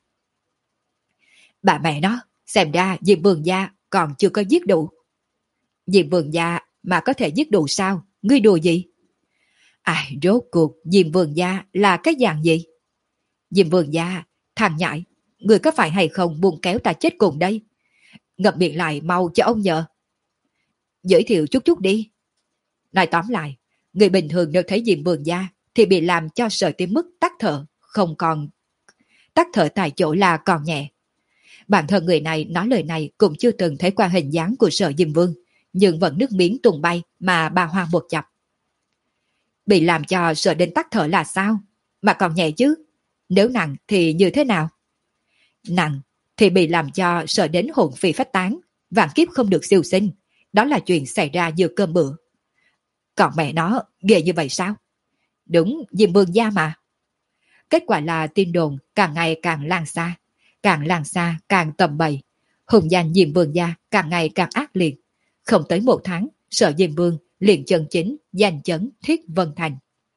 Bà mẹ nó, xem ra Diêm Vương gia còn chưa có giết đủ. Diêm Vương gia mà có thể giết đủ sao? Ngươi đùa gì? Ai rốt cuộc Diêm Vương gia là cái dạng gì? Diêm Vương gia, thằng nhãi, ngươi có phải hay không buông kéo ta chết cùng đây? ngậm miệng lại mau cho ông nhờ. Giới thiệu chút chút đi. Nói tóm lại, người bình thường nếu thấy Diêm Vương gia thì bị làm cho sợ tới mức tắt thở, không còn tắt thở tại chỗ là còn nhẹ. Bản thân người này nói lời này cũng chưa từng thấy qua hình dáng của Sở Diêm Vương, nhưng vẫn nước miếng tung bay mà bà hoa một chập. Bị làm cho sợ đến tắt thở là sao? Mà còn nhẹ chứ? Nếu nặng thì như thế nào? Nặng thì bị làm cho sợ đến hồn phi phách tán, vạn kiếp không được siêu sinh. Đó là chuyện xảy ra giữa cơm bữa. Còn mẹ nó ghê như vậy sao? Đúng, Diêm Vương gia mà. Kết quả là tin đồn càng ngày càng lan xa, càng lan xa càng tầm bậy. Hùng danh Diêm Vương gia càng ngày càng ác liệt. Không tới một tháng, Sở Diêm Vương liền chân chính danh chấn Thiết Vân Thành.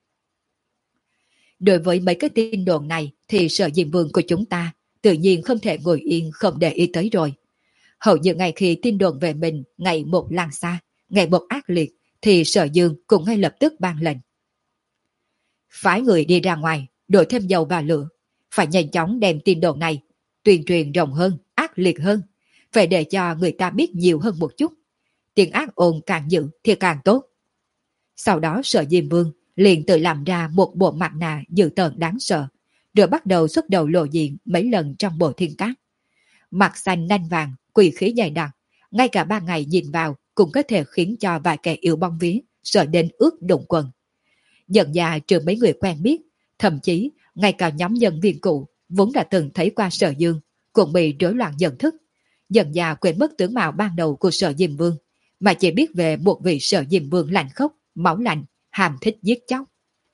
Đối với mấy cái tin đồn này thì Sở Diêm Vương của chúng ta tự nhiên không thể ngồi yên không để ý tới rồi. Hầu như ngày khi tin đồn về mình ngày một lan xa, ngày một ác liệt, thì Sở Dương cũng ngay lập tức ban lệnh. Phái người đi ra ngoài, đổ thêm dầu vào lửa, phải nhanh chóng đem tin đồn này, tuyên truyền rộng hơn, ác liệt hơn, phải để cho người ta biết nhiều hơn một chút. Tiếng ác ồn càng dữ thì càng tốt. Sau đó Sở Diêm Vương liền tự làm ra một bộ mặt nạ dữ tợn đáng sợ, rồi bắt đầu xuất đầu lộ diện mấy lần trong bộ thiên cát. Mặt xanh nanh vàng, quỷ khí dày đặc, ngay cả ba ngày nhìn vào cũng có thể khiến cho vài kẻ yêu bong vía sợ đến ướt đụng quần. Dần già trừ mấy người quen biết, thậm chí ngay cả nhóm nhân viên cũ vốn đã từng thấy qua Sở Dương cũng bị rối loạn nhận thức, dần già quên mất tướng mạo ban đầu của Sở Diêm Vương, mà chỉ biết về một vị Sở Diêm Vương lạnh khốc, máu lạnh, hàm thích giết chóc.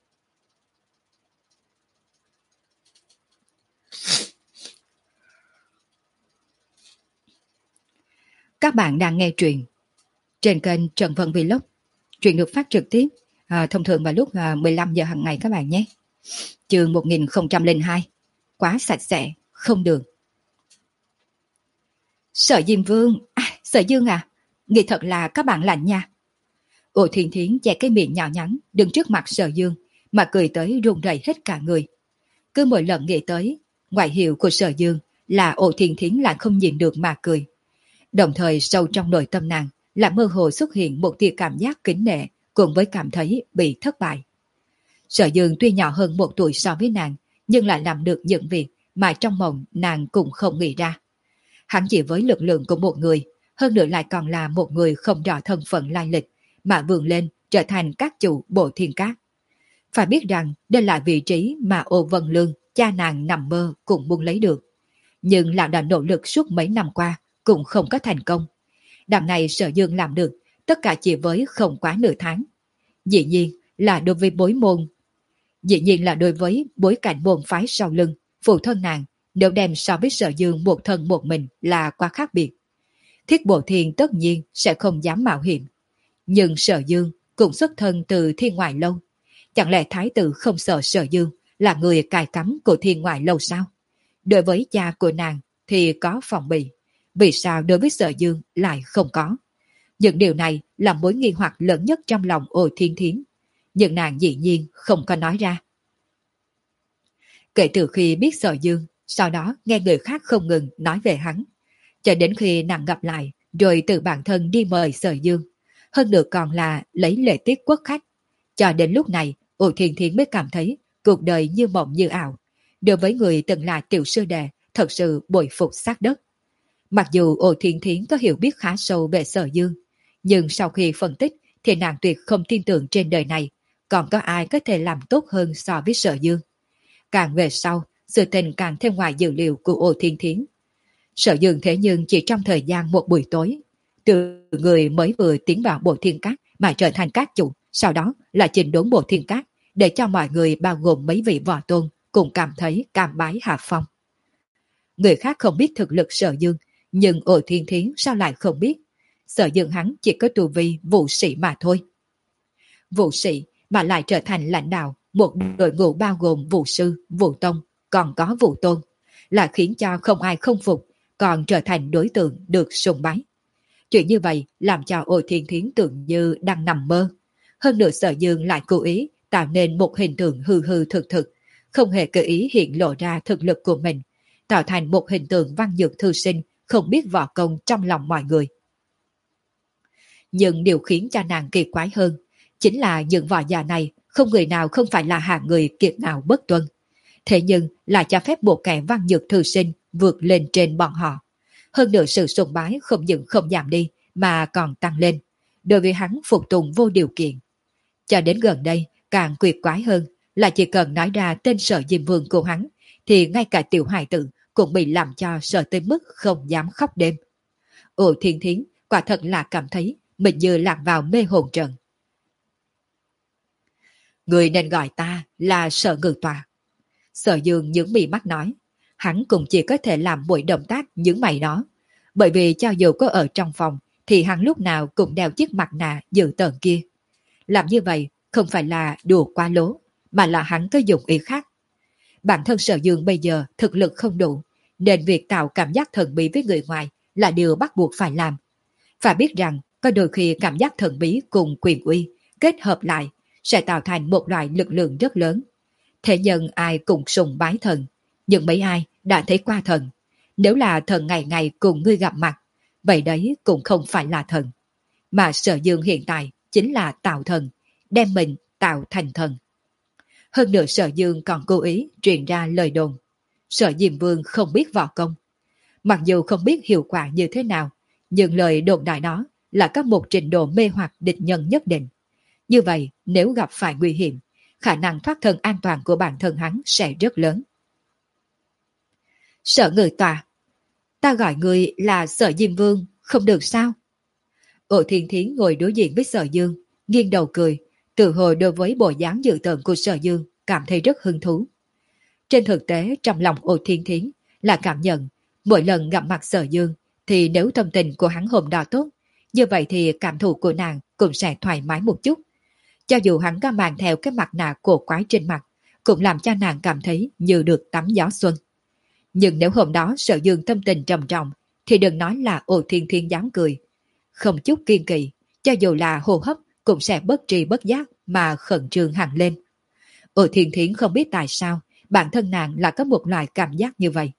Các bạn đang nghe truyện trên kênh Trần Vân Vlog. Truyện được phát trực tiếp à, thông thường vào lúc à, mười lăm giờ hàng ngày các bạn nhé. Chương một nghìn không trăm lẻ hai. Quá sạch sẽ, không đường. Sở Diêm Vương, à, Sở Dương à, nghĩ thật là các bạn lạnh nha. Ô Thiên Thiến che cái miệng nhỏ nhắn đứng trước mặt Sở Dương mà cười tới run rẩy hết cả người. Cứ mỗi lần nghĩ tới ngoại hiệu của Sở Dương là Ô Thiên Thiến lại không nhìn được mà cười. Đồng thời sâu trong nội tâm nàng là mơ hồ xuất hiện một tia cảm giác kính nể cùng với cảm thấy bị thất bại. Sở Dương tuy nhỏ hơn một tuổi so với nàng, nhưng lại làm được những việc mà trong mộng nàng cũng không nghĩ ra. Hắn chỉ với lực lượng của một người, hơn nữa lại còn là một người không rõ thân phận lai lịch, mà vươn lên trở thành các chủ bộ thiên cát. Phải biết rằng đây là vị trí mà Ô Vân Lương, cha nàng nằm mơ cũng muốn lấy được. Nhưng lão đã nỗ lực suốt mấy năm qua, cũng không có thành công. Đằng này Sở Dương làm được, tất cả chỉ với không quá nửa tháng. Dĩ nhiên là đối với bối môn. Dĩ nhiên là đối với bối cảnh môn phái sau lưng, phụ thân nàng, nếu đem so với Sở Dương một thân một mình là quá khác biệt. Thiết Bộ Thiên tất nhiên sẽ không dám mạo hiểm. Nhưng Sở Dương cũng xuất thân từ Thiên Ngoại Lâu. Chẳng lẽ Thái tử không sợ Sở Dương là người cài cắm của Thiên Ngoại Lâu sao? Đối với cha của nàng thì có phòng bị. Vì sao đối với Sở Dương lại không có? Những điều này là mối nghi hoặc lớn nhất trong lòng Ô Thiên Thiến. Nhưng nàng dĩ nhiên không có nói ra. Kể từ khi biết Sở Dương, sau đó nghe người khác không ngừng nói về hắn. Cho đến khi nàng gặp lại, rồi từ bản thân đi mời Sở Dương. Hơn nữa còn là lấy lễ tiết quốc khách. Cho đến lúc này, Ô Thiên Thiến mới cảm thấy cuộc đời như mộng như ảo. Đối với người từng là tiểu sư đệ, thật sự bội phục sát đất. Mặc dù Ô Thiên Thiến có hiểu biết khá sâu về Sở Dương, nhưng sau khi phân tích thì nàng tuyệt không tin tưởng trên đời này còn có ai có thể làm tốt hơn so với Sở Dương. Càng về sau, sự tình càng thêm ngoài dự liệu của Ô Thiên Thiến. Sở Dương thế nhưng chỉ trong thời gian một buổi tối, từ người mới vừa tiến vào bộ thiên cát mà trở thành các chủ, sau đó là chỉnh đốn bộ thiên cát để cho mọi người bao gồm mấy vị võ tôn cùng cảm thấy cam bái hạ phong. Người khác không biết thực lực Sở Dương, nhưng Ô Thiên Thiến sao lại không biết? Sở Dương hắn chỉ có tu vi vũ sĩ mà thôi. Vũ sĩ mà lại trở thành lãnh đạo một đội ngũ bao gồm vũ sư, vũ tông, còn có vũ tôn, là khiến cho không ai không phục, còn trở thành đối tượng được sùng bái. Chuyện như vậy làm cho Ô Thiên Thiến tưởng như đang nằm mơ. Hơn nữa Sở Dương lại cố ý tạo nên một hình tượng hư hư thực thực, không hề cố ý hiện lộ ra thực lực của mình, tạo thành một hình tượng văn nhược thư sinh không biết võ công trong lòng mọi người. Nhưng điều khiến cho nàng kỳ quái hơn, chính là những võ giả này không người nào không phải là hạng người kiệt ngạo bất tuân. Thế nhưng lại cho phép một kẻ văn nhược thư sinh vượt lên trên bọn họ. Hơn nữa sự sùng bái không những không giảm đi mà còn tăng lên, đối với hắn phục tùng vô điều kiện. Cho đến gần đây, càng quyệt quái hơn là chỉ cần nói ra tên Sở Diêm Vương của hắn, thì ngay cả tiểu hài tử cũng bị làm cho sợ tới mức không dám khóc đêm. Ồ Thiên Thiến quả thật là cảm thấy mình như lạc vào mê hồn trận. Người nên gọi ta là Sở Ngự Tòa. Sở Dương nhướng mí mắt nói, hắn cũng chỉ có thể làm mỗi động tác nhướng mày đó, bởi vì cho dù có ở trong phòng thì hắn lúc nào cũng đeo chiếc mặt nạ dự tợn kia. Làm như vậy không phải là đùa quá lố, mà là hắn có dụng ý khác. Bản thân Sở Dương bây giờ thực lực không đủ, nên việc tạo cảm giác thần bí với người ngoài là điều bắt buộc phải làm. Phải biết rằng có đôi khi cảm giác thần bí cùng quyền uy kết hợp lại sẽ tạo thành một loại lực lượng rất lớn. Thế nhân ai cũng sùng bái thần, nhưng mấy ai đã thấy qua thần. Nếu là thần ngày ngày cùng ngươi gặp mặt, vậy đấy cũng không phải là thần. Mà Sở Dương hiện tại chính là tạo thần, đem mình tạo thành thần. Hơn nữa Sở Dương còn cố ý truyền ra lời đồn Sở Diêm Vương không biết võ công. Mặc dù không biết hiệu quả như thế nào, nhưng lời đồn đại đó là có một trình độ mê hoặc địch nhân nhất định. Như vậy, nếu gặp phải nguy hiểm, khả năng thoát thân an toàn của bản thân hắn sẽ rất lớn. Sở Ngự Tòa, ta gọi người là Sở Diêm Vương, không được sao? Ổ Thiên Thiến ngồi đối diện với Sở Dương, nghiêng đầu cười, tự hồ đối với bộ dáng dự tợn của Sở Dương cảm thấy rất hứng thú. Trên thực tế, trong lòng Ổ Thiên Thiến là cảm nhận, mỗi lần gặp mặt Sở Dương, thì nếu tâm tình của hắn hôm đó tốt, như vậy thì cảm thụ của nàng cũng sẽ thoải mái một chút. Cho dù hắn có mang theo cái mặt nạ cổ quái trên mặt, cũng làm cho nàng cảm thấy như được tắm gió xuân. Nhưng nếu hôm đó Sở Dương tâm tình trầm trọng, thì đừng nói là Ổ Thiên Thiên dám cười. Không chút kiên kỵ, cho dù là hô hấp cũng sẽ bất tri bất giác mà khẩn trương hẳn lên. Ổ Thiên Thiến không biết tại sao bản thân nàng là có một loại cảm giác như vậy.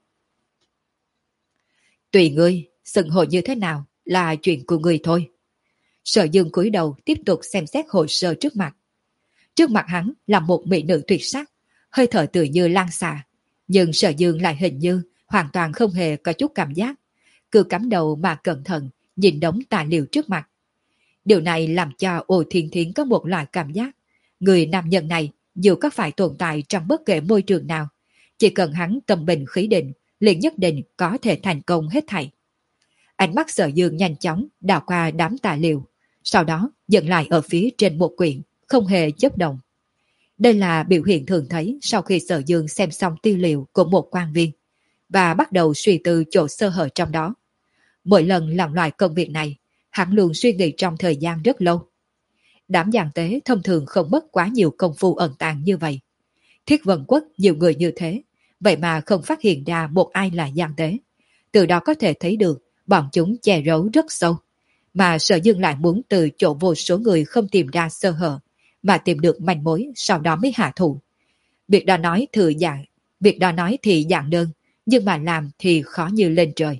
Tùy ngươi, xưng hô như thế nào là chuyện của ngươi thôi. Sở Dương cúi đầu tiếp tục xem xét hồ sơ trước mặt. Trước mặt hắn là một mỹ nữ tuyệt sắc, hơi thở tự như lan xạ, nhưng Sở Dương lại hình như hoàn toàn không hề có chút cảm giác, cứ cắm đầu mà cẩn thận nhìn đống tài liệu trước mặt. Điều này làm cho Ô Thiên Thiến có một loại cảm giác, người nam nhân này dù có phải tồn tại trong bất kể môi trường nào, chỉ cần hắn tâm bình khí định, liền nhất định có thể thành công hết thảy. Ánh mắt Sở Dương nhanh chóng đảo qua đám tài liệu, sau đó dừng lại ở phía trên một quyển, không hề chớp động. Đây là biểu hiện thường thấy sau khi Sở Dương xem xong tư liệu của một quan viên, và bắt đầu suy tư chỗ sơ hở trong đó. Mỗi lần làm loại công việc này, hắn luôn suy nghĩ trong thời gian rất lâu. Đám giang tế thông thường không mất quá nhiều công phu ẩn tàng như vậy. Thiết Vân Quốc nhiều người như thế, vậy mà không phát hiện ra một ai là giang tế. Từ đó có thể thấy được bọn chúng che giấu rất sâu, mà Sở Dương lại muốn từ chỗ vô số người không tìm ra sơ hở, mà tìm được manh mối, sau đó mới hạ thủ. Việc đó nói thừa dạng, việc đó nói thì dạng đơn, nhưng mà làm thì khó như lên trời.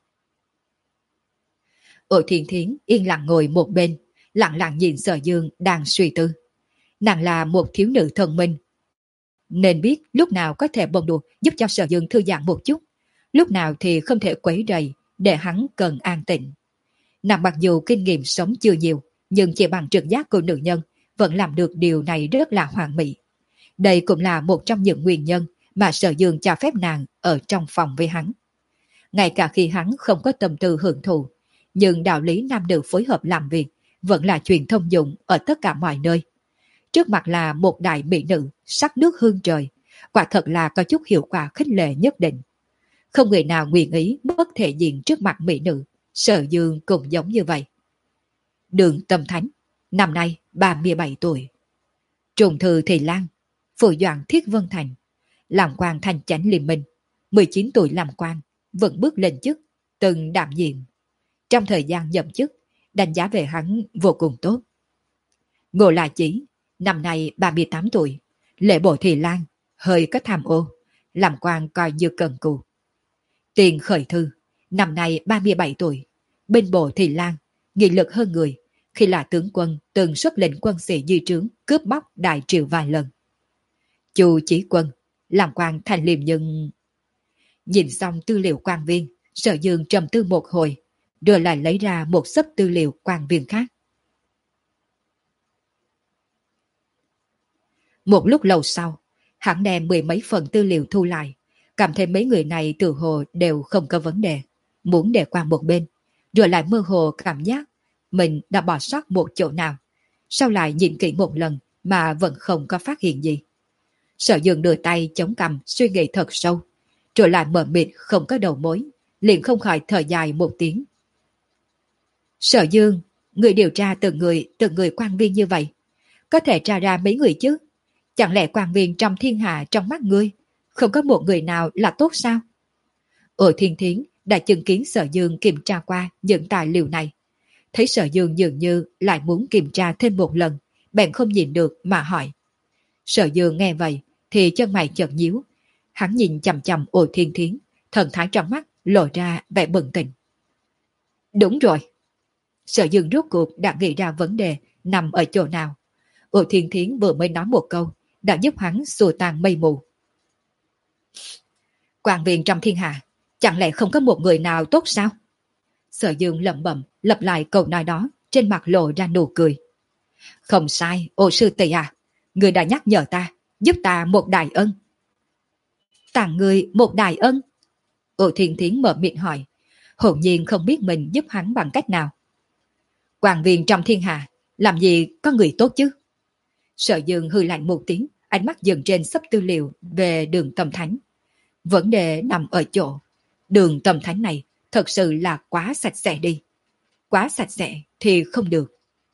Ổ Thiên Thiến yên lặng ngồi một bên, lặng lặng nhìn Sở Dương đang suy tư. Nàng là một thiếu nữ thông minh, nên biết lúc nào có thể bông đùa giúp cho Sở Dương thư giãn một chút, lúc nào thì không thể quấy rầy để hắn cần an tịnh. Nàng mặc dù kinh nghiệm sống chưa nhiều, nhưng chỉ bằng trực giác của nữ nhân vẫn làm được điều này rất là hoàn mỹ. Đây cũng là một trong những nguyên nhân mà Sở Dương cho phép nàng ở trong phòng với hắn. Ngay cả khi hắn không có tâm tư hưởng thụ, nhưng đạo lý nam nữ phối hợp làm việc vẫn là chuyện thông dụng ở tất cả mọi nơi. Trước mặt là một đại mỹ nữ sắc nước hương trời, quả thật là có chút hiệu quả khích lệ nhất định. Không người nào nguyện ý bất thể diện trước mặt mỹ nữ, Sở Dương cũng giống như vậy. Đường Tâm Thánh, năm nay ba mươi bảy tuổi. Trùng Thư Thị Lan, phụ doãn Thiết Vân Thành, làm quan thành chánh Liên Minh, mười chín tuổi làm quan, vẫn bước lên chức, từng đảm nhiệm. Trong thời gian nhậm chức, đánh giá về hắn vô cùng tốt. Ngô La Chí, năm nay ba mươi tám tuổi, lễ bộ Thị Lan, hơi có tham ô, làm quan coi như cần cù. Tiền Khởi Thư, năm nay ba mươi bảy tuổi, bên bộ Thị Lan, nghị lực hơn người, khi là tướng quân từng xuất lệnh quân sĩ di trướng cướp bóc đại triều vài lần. Chu Chí Quân, làm quan thành liêm nhưng... Nhìn xong tư liệu quan viên, Sở Dương trầm tư một hồi, rồi lại lấy ra một xấp tư liệu quan viên khác. Một lúc lâu sau, hắn đem mười mấy phần tư liệu thu lại, cảm thấy mấy người này tự hồ đều không có vấn đề, muốn để qua một bên, rồi lại mơ hồ cảm giác mình đã bỏ sót một chỗ nào. Sau lại nhìn kỹ một lần mà vẫn không có phát hiện gì. Sở Dương đưa tay chống cằm suy nghĩ thật sâu, rồi lại mở mịt không có đầu mối, liền không khỏi thở dài một tiếng. Sở Dương, người điều tra từng người, từng người quan viên như vậy, có thể tra ra mấy người chứ? Chẳng lẽ quan viên trong thiên hạ trong mắt ngươi, không có một người nào là tốt sao? Ở Thiên Thiến đã chứng kiến Sở Dương kiểm tra qua những tài liệu này. Thấy Sở Dương dường như lại muốn kiểm tra thêm một lần, bèn không nhìn được mà hỏi. Sở Dương nghe vậy thì chân mày chợt nhíu. Hắn nhìn chằm chằm Ổ Thiên Thiến, thần thái trong mắt lộ ra vẻ bừng tỉnh. Đúng rồi. Sở Dương rốt cuộc đã nghĩ ra vấn đề nằm ở chỗ nào. Ổ Thiên Thiến vừa mới nói một câu đã giúp hắn xua tan mây mù. Quan viên trong thiên hạ, chẳng lẽ không có một người nào tốt sao? Sở Dương lẩm bẩm lặp lại câu nói đó, trên mặt lộ ra nụ cười. Không sai, Ô sư tỷ à, người đã nhắc nhở ta, giúp ta một đại ân. Tặng người một đại ân? Ô Thiên Thiến mở miệng hỏi, hồn nhiên không biết mình giúp hắn bằng cách nào. Quan viên trong thiên hạ, làm gì có người tốt chứ? Sở Dương hừ lạnh một tiếng, ánh mắt dừng trên xấp tư liệu về Đường Tâm Thánh. Vấn đề nằm ở chỗ, Đường Tâm Thánh này thật sự là quá sạch sẽ đi. Quá sạch sẽ thì không được.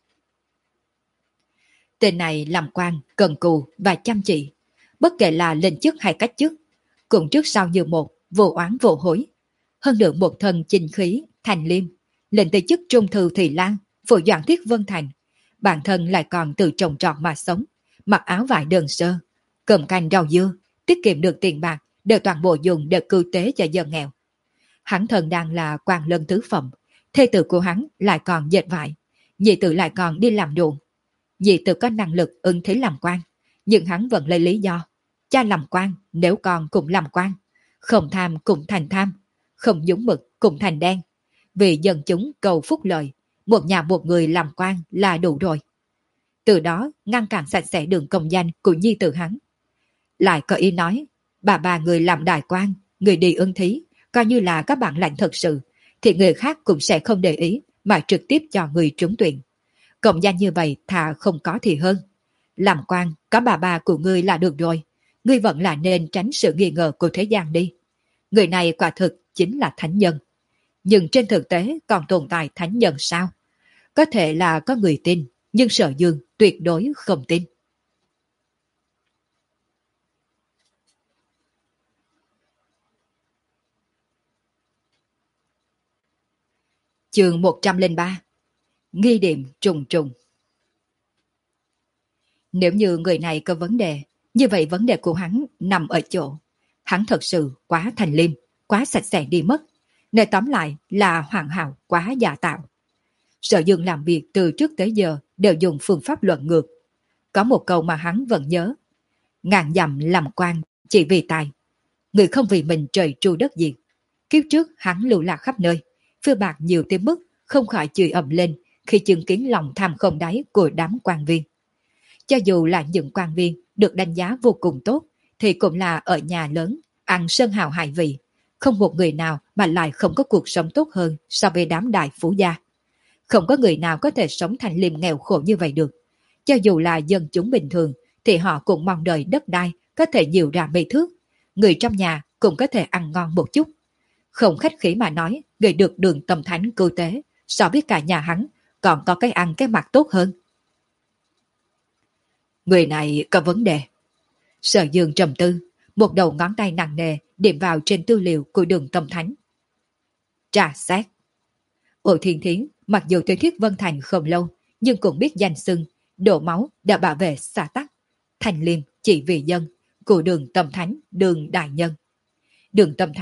Tên này làm quan, cần cù và chăm chỉ, bất kể là lên chức hay cách chức, cũng trước sau như một, vô oán vô hối. Hơn nữa một thân chinh khí, thành liêm, lên tới chức trung thư Thị Lan, phụ doãn Thiết Vân Thành. Bản thân lại còn từ trồng trọt mà sống, mặc áo vải đơn sơ, cầm canh rau dưa, tiết kiệm được tiền bạc, đều toàn bộ dùng để cứu tế cho dân nghèo. Hắn thần đang là quan lân tứ phẩm, thê tử của hắn lại còn dệt vải, nhị tử lại còn đi làm ruộng. Nhị tử có năng lực ưng thế làm quan, nhưng hắn vẫn lấy lý do cha làm quan, nếu con cũng làm quan, không tham cũng thành tham, không dũng mực cũng thành đen. Vì dân chúng cầu phúc lợi, một nhà một người làm quan là đủ rồi. Từ đó ngăn cản sạch sẽ đường công danh của nhi tử hắn. Lại có ý nói, bà bà người làm đại quan, người đi ưng thí, coi như là các bạn lãnh thật sự, thì người khác cũng sẽ không để ý mà trực tiếp cho người trúng tuyển. Công danh như vậy thà không có thì hơn. Làm quan có bà bà của ngươi là được rồi, ngươi vẫn là nên tránh sự nghi ngờ của thế gian đi. Người này quả thực chính là thánh nhân. Nhưng trên thực tế còn tồn tại thánh nhân sao? Có thể là có người tin, nhưng Sở Dương tuyệt đối không tin. Chương một trăm lẻ ba. Nghi điểm trùng trùng. Nếu như người này có vấn đề, như vậy vấn đề của hắn nằm ở chỗ hắn thật sự quá thành liêm, quá sạch sẽ đi mất. Nói tóm lại là hoàn hảo quá giả tạo. Sở Dương làm việc từ trước tới giờ đều dùng phương pháp luận ngược. Có một câu mà hắn vẫn nhớ: ngàn dặm làm quan chỉ vì tài, người không vì mình trời tru đất diệt. Kiếp trước hắn lưu lạc khắp nơi, phiêu bạc nhiều tới mức không khỏi chửi ầm lên khi chứng kiến lòng tham không đáy của đám quan viên. Cho dù là những quan viên được đánh giá vô cùng tốt, thì cũng là ở nhà lớn, ăn sơn hào hải vị, không một người nào mà lại không có cuộc sống tốt hơn so với đám đại phú gia. Không có người nào có thể sống thành liêm nghèo khổ như vậy được. Cho dù là dân chúng bình thường, thì họ cũng mong đợi đất đai có thể nhiều ra mấy thước, người trong nhà cũng có thể ăn ngon một chút. Không khách khí mà nói, người được Đường Tâm Thánh cứu tế, so với cả nhà hắn, còn có cái ăn cái mặc tốt hơn. Người này có vấn đề. Sở Dương trầm tư, một đầu ngón tay nặng nề điểm vào trên tư liệu của Đường Tâm Thánh. Trà xét. Ổ Thiên Thiến mặc dù tới Thiết Vân Thành không lâu, nhưng cũng biết danh xưng, đổ máu đã bảo vệ xã tắc, thành liêm chỉ vì dân, của Đường Tâm Thánh, Đường Đại Nhân. Đường Tâm Thánh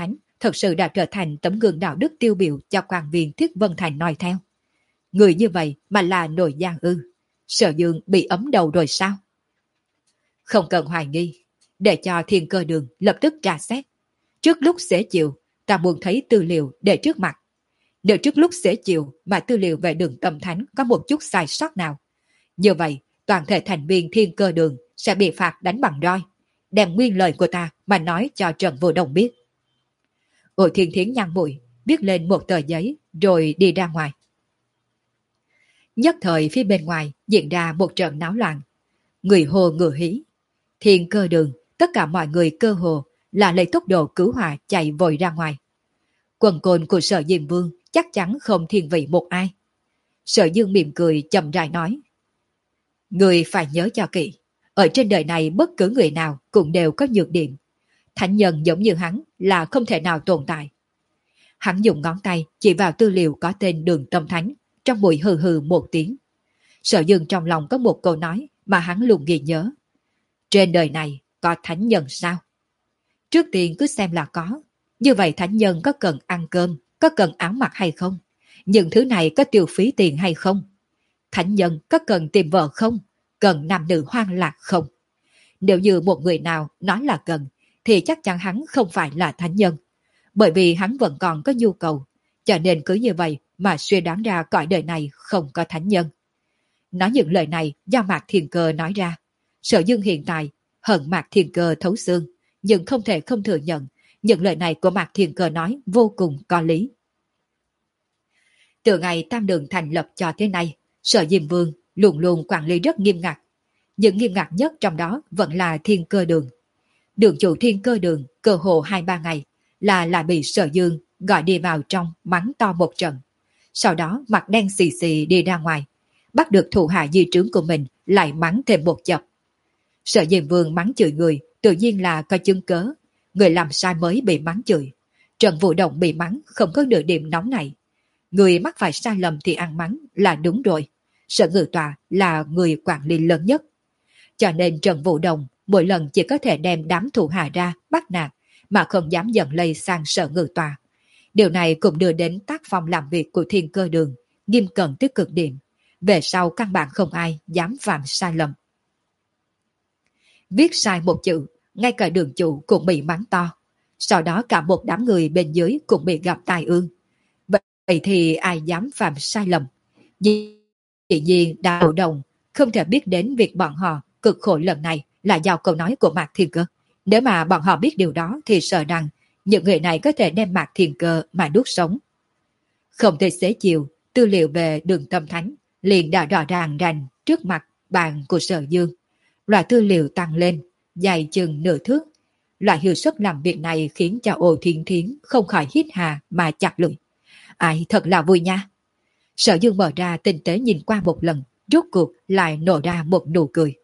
thật sự đã trở thành tấm gương đạo đức tiêu biểu cho quan viên Thiết Vân Thành noi theo. Người như vậy mà là nội giang ư? Sở Dương bị ấm đầu rồi sao? Không cần hoài nghi, để cho Thiên Cơ Đường lập tức tra xét. Trước lúc xế chiều, ta muốn thấy tư liệu để trước mặt. Nếu trước lúc xế chiều mà tư liệu về Đường Tâm Thánh có một chút sai sót nào, như vậy toàn thể thành viên Thiên Cơ Đường sẽ bị phạt đánh bằng roi. Đem nguyên lời của ta mà nói cho Trần Vô Đồng biết. Ôi Thiên Thiến nhăn mũi, viết lên một tờ giấy rồi đi ra ngoài. Nhất thời phía bên ngoài diễn ra một trận náo loạn. Người hồ ngựa hí. Thiên Cơ Đường, tất cả mọi người cơ hồ là lấy tốc độ cứu hỏa chạy vội ra ngoài. Quần côn của Sở Diêm Vương chắc chắn không thiên vị một ai. Sở Dương mỉm cười chậm rãi nói. Người phải nhớ cho kỹ, ở trên đời này bất cứ người nào cũng đều có nhược điểm. Thánh nhân giống như hắn là không thể nào tồn tại. Hắn dùng ngón tay chỉ vào tư liệu có tên Đường Tâm Thánh, trong bụi hừ hừ một tiếng. Sở Dương trong lòng có một câu nói mà hắn luôn ghi nhớ. Trên đời này có thánh nhân sao? Trước tiên cứ xem là có. Như vậy thánh nhân có cần ăn cơm, có cần áo mặc hay không? Những thứ này có tiêu phí tiền hay không? Thánh nhân có cần tìm vợ không? Cần nam nữ hoang lạc không? Nếu như một người nào nói là cần, thì chắc chắn hắn không phải là thánh nhân. Bởi vì hắn vẫn còn có nhu cầu, cho nên cứ như vậy mà suy đoán ra cõi đời này không có thánh nhân. Nói những lời này do Mạc Thiên Cơ nói ra. Sở Dương hiện tại hận Mạc Thiên Cơ thấu xương, nhưng không thể không thừa nhận những lời này của Mạc Thiên Cơ nói vô cùng có lý. Từ ngày Tam Đường thành lập cho tới nay, Sở Diêm Vương luôn luôn quản lý rất nghiêm ngặt. Nhưng nghiêm ngặt nhất trong đó vẫn là Thiên Cơ Đường. Đường chủ Thiên Cơ Đường cơ hồ hai ba ngày là lại bị Sở Dương gọi đi vào trong mắng to một trận. Sau đó mặt đen xì xì đi ra ngoài, bắt được thủ hạ di trướng của mình lại mắng thêm một chập. Sở Diêm Vương mắng chửi người tự nhiên là có chứng cớ, người làm sai mới bị mắng chửi. Trần Vũ Động bị mắng không có nửa điểm nóng này. Người mắc phải sai lầm thì ăn mắng là đúng rồi. Sở Ngự Tòa là người quản lý lớn nhất. Cho nên Trần Vũ Động mỗi lần chỉ có thể đem đám thủ hạ ra bắt nạt mà không dám dẫn lây sang Sở Ngự Tòa. Điều này cũng đưa đến tác phong làm việc của Thiên Cơ Đường nghiêm cẩn tới cực điểm. Về sau căn bản không ai dám phạm sai lầm. Viết sai một chữ, ngay cả đường chủ cũng bị mắng to. Sau đó cả một đám người bên dưới cũng bị gặp tai ương. Vậy thì ai dám phạm sai lầm? Dĩ nhiên Đạo Đồng không thể biết đến việc bọn họ cực khổ lần này là do câu nói của Mạc Thiên Cơ. Nếu mà bọn họ biết điều đó thì sợ rằng những người này có thể đem Mạc Thiên Cơ mà đuốt sống. Không thể xế chiều, tư liệu về Đường Tâm Thánh liền đã rõ ràng rành trước mặt bàn của Sở Dương. Loại tư liệu tăng lên, dài chừng nửa thước. Loại hiệu suất làm việc này khiến cho Ô Thiên Thiến không khỏi hít hà mà chặt lưỡi. Ai thật là vui nha. Sở Dương mở ra tinh tế nhìn qua một lần, rốt cuộc lại nổ ra một nụ cười.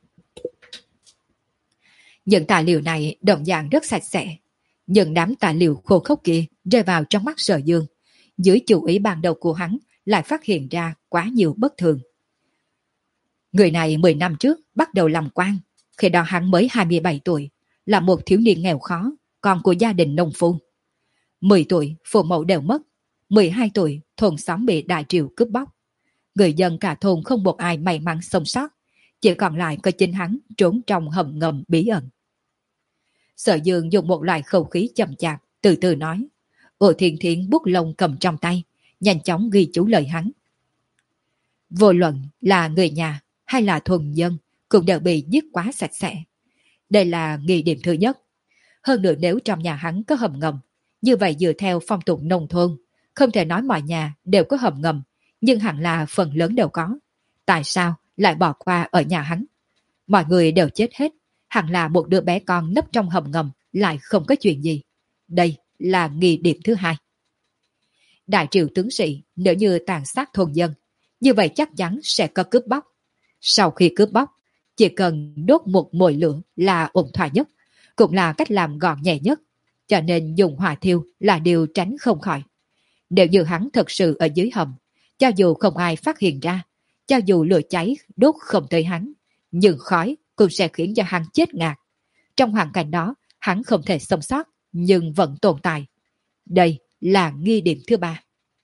Những tài liệu này đồng dạng rất sạch sẽ. Những đám tài liệu khô khốc kia rơi vào trong mắt Sở Dương. Dưới chú ý ban đầu của hắn lại phát hiện ra quá nhiều bất thường. Người này mười năm trước bắt đầu làm quan, khi đó hắn mới hai mươi bảy tuổi, là một thiếu niên nghèo khó, con của gia đình nông phu. mười tuổi phụ mẫu đều mất, mười hai tuổi thôn xóm bị đại triều cướp bóc. Người dân cả thôn không một ai may mắn sống sót, chỉ còn lại có chính hắn trốn trong hầm ngầm bí ẩn. Sở Dương dùng một loại khẩu khí chậm chạp, từ từ nói. Ô Thiên Thiến bút lông cầm trong tay, nhanh chóng ghi chú lời hắn. Vô luận là người nhà hay là thuần dân cũng đều bị giết quá sạch sẽ. Đây là nghi điểm thứ nhất. Hơn nữa nếu trong nhà hắn có hầm ngầm, như vậy dựa theo phong tục nông thôn, không thể nói mọi nhà đều có hầm ngầm, nhưng hẳn là phần lớn đều có. Tại sao lại bỏ qua ở nhà hắn? Mọi người đều chết hết, hẳn là một đứa bé con nấp trong hầm ngầm lại không có chuyện gì. Đây là nghi điểm thứ hai. Đại triều tướng sĩ nếu như tàn sát thôn dân, như vậy chắc chắn sẽ có cướp bóc. Sau khi cướp bóc, chỉ cần đốt một mồi lửa là ổn thỏa nhất, cũng là cách làm gọn nhẹ nhất, cho nên dùng hỏa thiêu là điều tránh không khỏi. Nếu như hắn thật sự ở dưới hầm, cho dù không ai phát hiện ra, cho dù lửa cháy đốt không tới hắn, nhưng khói cũng sẽ khiến cho hắn chết ngạt. Trong hoàn cảnh đó, hắn không thể sống sót, nhưng vẫn tồn tại. Đây là nghi điểm thứ ba.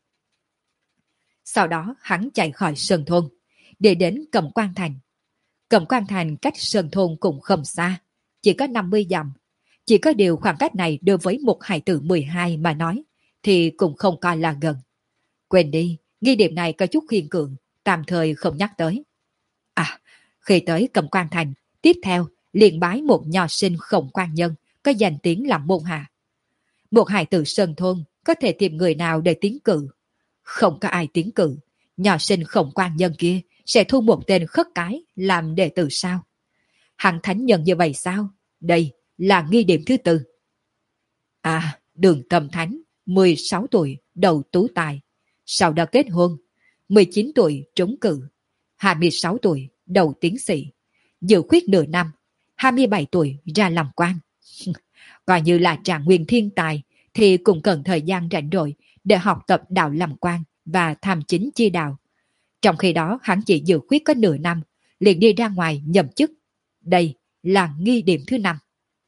Sau đó hắn chạy khỏi Sơn Thôn, để đến Cẩm Quan Thành. Cẩm Quan Thành cách Sơn Thôn cũng không xa, chỉ có năm mươi dặm. Chỉ có điều khoảng cách này đối với một hài tử mười hai mà nói, thì cũng không coi là gần. Quên đi, nghi điểm này có chút khiên cường, tạm thời không nhắc tới. À, khi tới Cẩm Quan Thành, tiếp theo liền bái một nho sinh Khổng Quan Nhân, có danh tiếng làm môn hạ. Một hài tử Sơn Thôn có thể tìm người nào để tiến cử? Không có ai tiến cử, nho sinh Khổng Quan Nhân kia sẽ thu một tên khất cái làm đệ tử sao? Hạng thánh nhân như vậy sao? Đây là nghi điểm thứ tư. À, Đường Tâm Thánh, mười sáu tuổi, đầu tú tài. Sau đó kết hôn, mười chín tuổi trúng cử, hai mươi sáu tuổi đầu tiến sĩ, dự khuyết nửa năm, hai mươi bảy tuổi ra làm quan. Coi như là trạng nguyên thiên tài thì cũng cần thời gian rảnh rỗi để học tập đạo làm quan và tham chính chi đạo. Trong khi đó hắn chỉ dự khuyết có nửa năm, liền đi ra ngoài nhậm chức. Đây là nghi điểm thứ năm.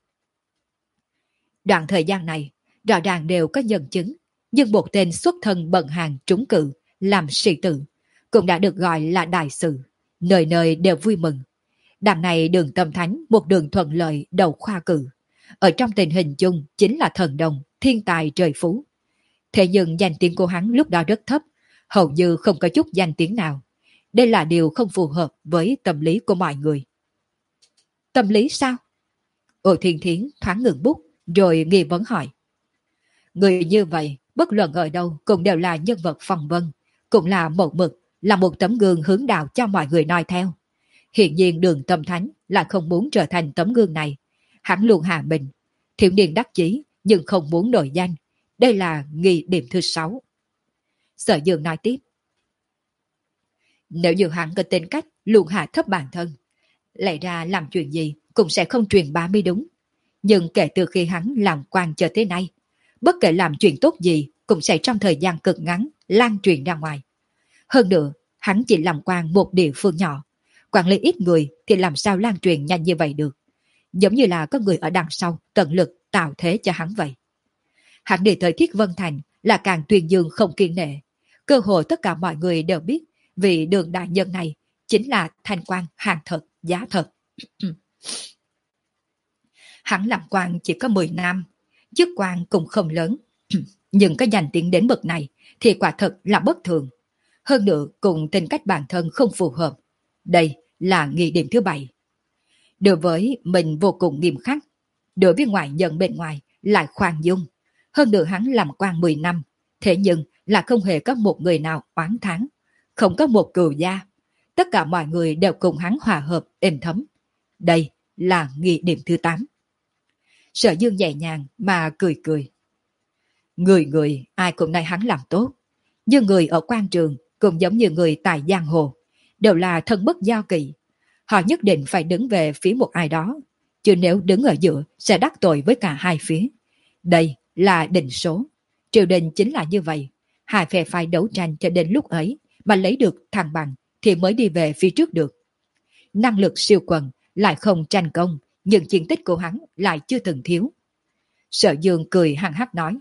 Đoạn thời gian này, rõ ràng đều có nhân chứng, nhưng một tên xuất thân bận hàng trúng cử, làm sĩ tử, cũng đã được gọi là đại sự, nơi nơi đều vui mừng. Đằng này Đường Tâm Thánh một đường thuận lợi đầu khoa cử, ở trong tình hình chung chính là thần đồng, thiên tài trời phú. Thế nhưng danh tiếng của hắn lúc đó rất thấp, hầu như không có chút danh tiếng nào. Đây là điều không phù hợp với tâm lý của mọi người. Tâm lý sao? Ô Thiên Thiến thoáng ngừng bút, rồi nghi vấn hỏi. Người như vậy, bất luận ở đâu cũng đều là nhân vật phong vân, cũng là mẫu mực, là một tấm gương hướng đạo cho mọi người noi theo. Hiện nhiên Đường Tâm Thánh lại không muốn trở thành tấm gương này. Hắn luôn hạ mình, thiếu niên đắc chí nhưng không muốn nổi danh. Đây là nghi điểm thứ sáu. Sở Dương nói tiếp. Nếu như hắn có tính cách luôn hạ thấp bản thân, lẽ ra làm chuyện gì cũng sẽ không truyền bá mới đúng. Nhưng kể từ khi hắn làm quan cho tới nay, bất kể làm chuyện tốt gì cũng sẽ trong thời gian cực ngắn lan truyền ra ngoài. Hơn nữa, hắn chỉ làm quan một địa phương nhỏ, quản lý ít người thì làm sao lan truyền nhanh như vậy được. Giống như là có người ở đằng sau tận lực tạo thế cho hắn vậy. Hắn đi tới Thiết Vân Thành là càng tuyên dương không kiên nệ. Cơ hội tất cả mọi người đều biết vì Đường đại nhân này chính là thanh quan hàng thật, giá thật. Hắn làm quan chỉ có mười năm, chức quan cũng không lớn, nhưng có danh tiếng đến bậc này thì quả thật là bất thường. Hơn nữa cùng tính cách bản thân không phù hợp. Đây là nghi điểm thứ bảy. Đối với mình vô cùng nghiêm khắc, đối với ngoại nhân bên ngoài lại khoan dung. Hơn nữa hắn làm quan mười năm, thế nhưng là không hề có một người nào oán thán, không có một cừu gia. Tất cả mọi người đều cùng hắn hòa hợp, êm thấm. Đây là nghi điểm thứ tám. Sở Dương nhẹ nhàng mà cười cười. Người người ai cũng nói hắn làm tốt, nhưng người ở quan trường cũng giống như người tại giang hồ, đều là thân bất giao kỵ. Họ nhất định phải đứng về phía một ai đó, chứ nếu đứng ở giữa sẽ đắc tội với cả hai phía. Đây là định số. Triều đình chính là như vậy. Hai phe phải đấu tranh cho đến lúc ấy mà lấy được thăng bằng thì mới đi về phía trước được. Năng lực siêu quần lại không tranh công, nhưng chiến tích của hắn lại chưa từng thiếu. Sở Dương cười hăng hắc nói.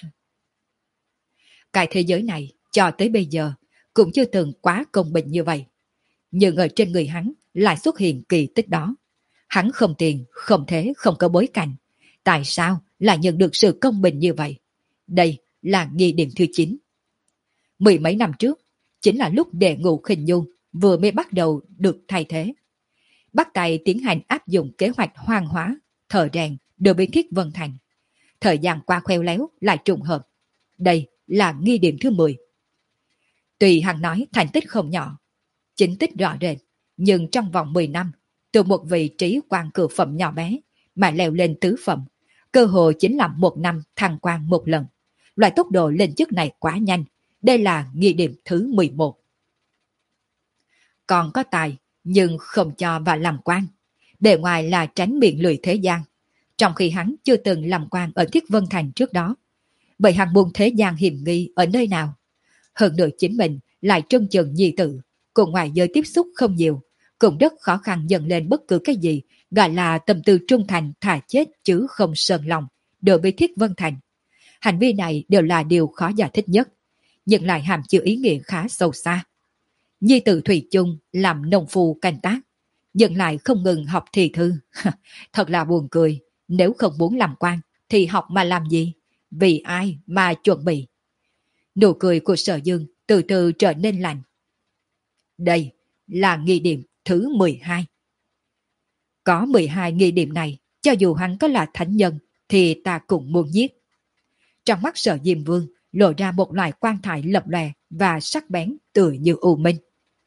Cái thế giới này cho tới bây giờ cũng chưa từng quá công bình như vậy. Nhưng ở trên người hắn lại xuất hiện kỳ tích đó. Hắn không tiền, không thế, không có bối cảnh. Tại sao lại nhận được sự công bình như vậy? Đây là nghi điểm thứ chín. Mười mấy năm trước, chính là lúc Đệ Ngũ Khinh Nhu vừa mới bắt đầu được thay thế. Bắt tay tiến hành áp dụng kế hoạch hoang hóa, thợ rèn đối với Thiết Vân Thành. Thời gian qua khéo léo lại trùng hợp. Đây là nghi điểm thứ mười. Tuy hắn nói thành tích không nhỏ, chính tích rõ rệt, nhưng trong vòng mười năm, từ một vị trí quan cử phẩm nhỏ bé mà leo lên tứ phẩm, cơ hội chính là một năm thăng quan một lần. Loại tốc độ lên chức này quá nhanh. Đây là nghi điểm thứ mười một. Còn có tài, nhưng không cho và làm quan. Bề ngoài là tránh miệng lười thế gian, trong khi hắn chưa từng làm quan ở Thiết Vân Thành trước đó. Bởi hắn buôn thế gian hiểm nghi ở nơi nào. Hơn nữa chính mình lại trân chừng nhi tử, cùng ngoài giới tiếp xúc không nhiều, cũng rất khó khăn dần lên bất cứ cái gì gọi là tâm tư trung thành thà chết chứ không sờn lòng đối với Thiết Vân Thành. Hành vi này đều là điều khó giải thích nhất, nhưng lại hàm chứa ý nghĩa khá sâu xa. Nhi tử Thủy chung làm nông phu canh tác, nhưng lại không ngừng học thi thư. Thật là buồn cười, nếu không muốn làm quan thì học mà làm gì? Vì ai mà chuẩn bị? Nụ cười của Sở Dương từ từ trở nên lạnh. Đây là nghi điểm thứ mười hai. Có mười hai nghi điểm này, cho dù hắn có là thánh nhân thì ta cũng muốn giết. Trong mắt Sở Diêm Vương lộ ra một loại quan thải lập lòe và sắc bén tựa như u minh.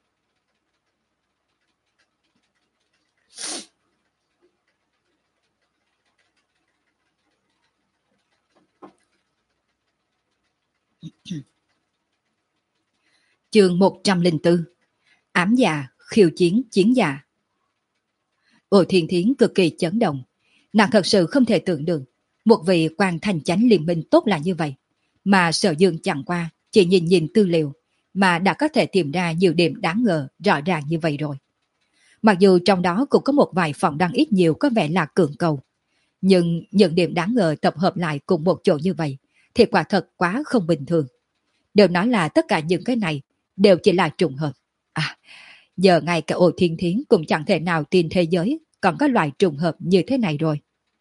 Chương một trăm lẻ bốn. Ám dạ khiêu chiến chiến dạ. Ôi Thiên Thiến cực kỳ chấn động. Nàng thật sự không thể tưởng được một vị quan thành chánh liên minh tốt là như vậy, mà Sở Dương chẳng qua chỉ nhìn nhìn tư liệu mà đã có thể tìm ra nhiều điểm đáng ngờ rõ ràng như vậy rồi. Mặc dù trong đó cũng có một vài phỏng đăng ít nhiều có vẻ là cường cầu, nhưng những điểm đáng ngờ tập hợp lại cùng một chỗ như vậy thì quả thật quá không bình thường. Đều nói là tất cả những cái này đều chỉ là trùng hợp. À, giờ ngay cả Ôi Thiên Thiến cũng chẳng thể nào tin thế giới còn có loại trùng hợp như thế này rồi.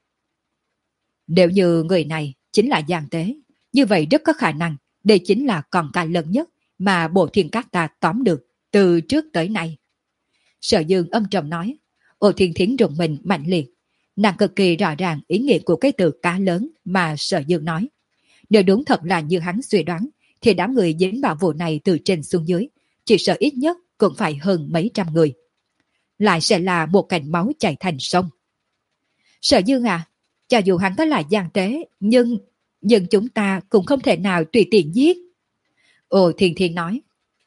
Nếu như người này chính là gian tế, như vậy rất có khả năng đây chính là con cá lớn nhất mà Bộ Thiên Các ta tóm được từ trước tới nay. Sở Dương âm trầm nói. Ôi Thiên Thiến rùng mình mạnh liệt. Nàng cực kỳ rõ ràng ý nghĩa của cái từ cá lớn mà Sở Dương nói. Nếu đúng thật là như hắn suy đoán, thì đám người dính vào vụ này từ trên xuống dưới, chỉ sợ ít nhất cũng phải hơn mấy trăm người. Lại sẽ là một cảnh máu chảy thành sông. Sở Dương à, cho dù hắn có là gian tế, nhưng nhưng chúng ta cũng không thể nào tùy tiện giết. Ồ Thiên Thiên nói.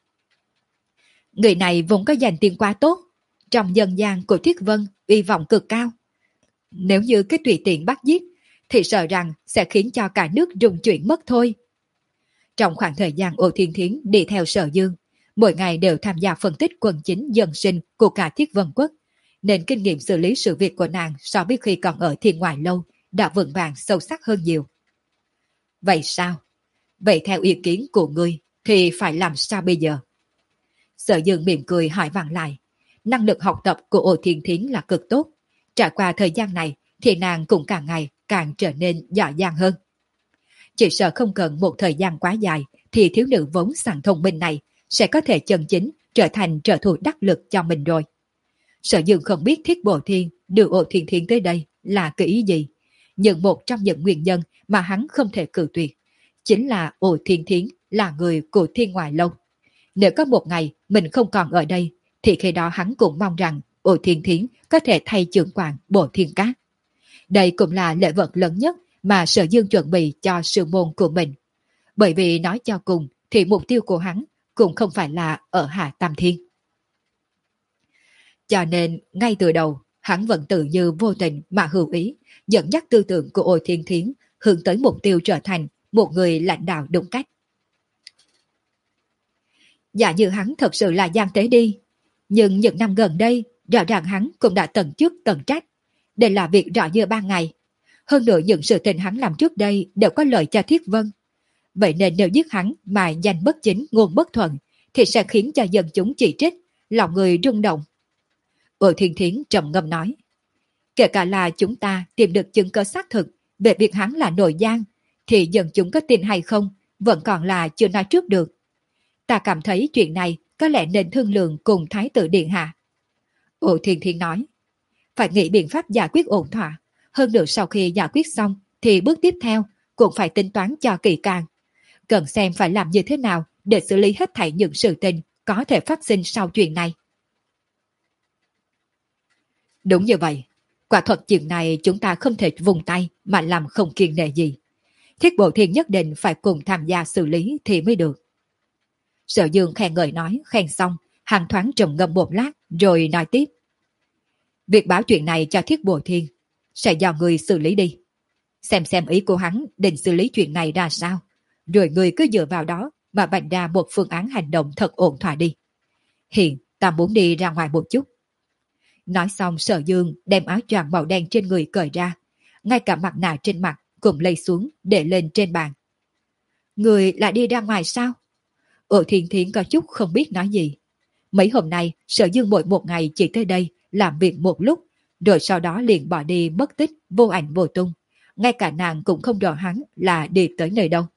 Người này vốn có danh tiếng quá tốt, trong dân gian của Thiết Vân uy vọng cực cao. Nếu như cái tùy tiện bắt giết, thì sợ rằng sẽ khiến cho cả nước rung chuyển mất thôi. Trong khoảng thời gian Ô Thiên Thiến đi theo Sở Dương, mỗi ngày đều tham gia phân tích quân chính dân sinh của cả Thiết Vân Quốc, nên kinh nghiệm xử lý sự việc của nàng so với khi còn ở Thiên Ngoại Lâu đã vững vàng sâu sắc hơn nhiều. Vậy sao? Vậy theo ý kiến của ngươi thì phải làm sao bây giờ? Sở Dương mỉm cười hỏi vặn lại. Năng lực học tập của Ô Thiên Thiến là cực tốt. Trải qua thời gian này thì nàng cũng càng ngày càng trở nên giỏi giang hơn. Chỉ sợ không cần một thời gian quá dài thì thiếu nữ vốn sẵn thông minh này sẽ có thể chân chính trở thành trợ thủ đắc lực cho mình rồi. Sở Dương không biết Thiết Bộ Thiên đưa Ô Thiên Thiến tới đây là cái ý gì, nhưng một trong những nguyên nhân mà hắn không thể cự tuyệt chính là Ô Thiên Thiến là người của Thiên Ngoại Lâu. Nếu có một ngày mình không còn ở đây thì khi đó hắn cũng mong rằng Ô Thiên Thiến có thể thay trưởng quản Bộ Thiên Các. Đây cũng là lễ vật lớn nhất mà Sở Dương chuẩn bị cho sư môn của mình. Bởi vì nói cho cùng thì mục tiêu của hắn cũng không phải là ở Hạ Tam Thiên. Cho nên ngay từ đầu hắn vẫn tự như vô tình mà hữu ý dẫn dắt tư tưởng của Ô Thiên Thiến hướng tới mục tiêu trở thành một người lãnh đạo đúng cách. Dạ như hắn thật sự là gian tế đi, nhưng những năm gần đây rõ ràng hắn cũng đã tận chức tận trách. Đây là việc rõ như ban ngày. Hơn nữa những sự tình hắn làm trước đây đều có lợi cho Thiết Vân. Vậy nên nếu giết hắn mà danh bất chính ngôn bất thuận thì sẽ khiến cho dân chúng chỉ trích, lòng người rung động. Ô Thiên Thiến trầm ngâm nói. Kể cả là chúng ta tìm được chứng cứ xác thực về việc hắn là nội gian, thì dân chúng có tin hay không vẫn còn là chưa nói trước được. Ta cảm thấy chuyện này có lẽ nên thương lượng cùng Thái tử Điện Hạ. Ô Thiên Thiến nói. Phải nghĩ biện pháp giải quyết ổn thỏa. Hơn nữa sau khi giải quyết xong thì bước tiếp theo cũng phải tính toán cho kỹ càng. Cần xem phải làm như thế nào để xử lý hết thảy những sự tình có thể phát sinh sau chuyện này. Đúng như vậy. Quả thật chuyện này chúng ta không thể vùng tay mà làm không kiêng nể gì. Thiết Bộ Thiên nhất định phải cùng tham gia xử lý thì mới được. Sở Dương khen ngợi nói, khen xong, hàng thoáng trầm ngâm một lát rồi nói tiếp. Việc báo chuyện này cho Thiết Bộ Thiên sẽ do người xử lý đi. Xem xem ý của hắn định xử lý chuyện này ra sao, rồi người cứ dựa vào đó mà bày ra một phương án hành động thật ổn thỏa đi. Hiện ta muốn đi ra ngoài một chút. Nói xong Sở Dương đem áo choàng màu đen trên người cởi ra, ngay cả mặt nạ trên mặt cũng lấy xuống để lên trên bàn Người lại đi ra ngoài sao? Ổ Thiên Thiến có chút không biết nói gì. Mấy hôm nay, Sở Dương mỗi một ngày chỉ tới đây làm việc một lúc, rồi sau đó liền bỏ đi mất tích, vô ảnh vô tung. Ngay cả nàng cũng không rõ hắn là đi tới nơi đâu.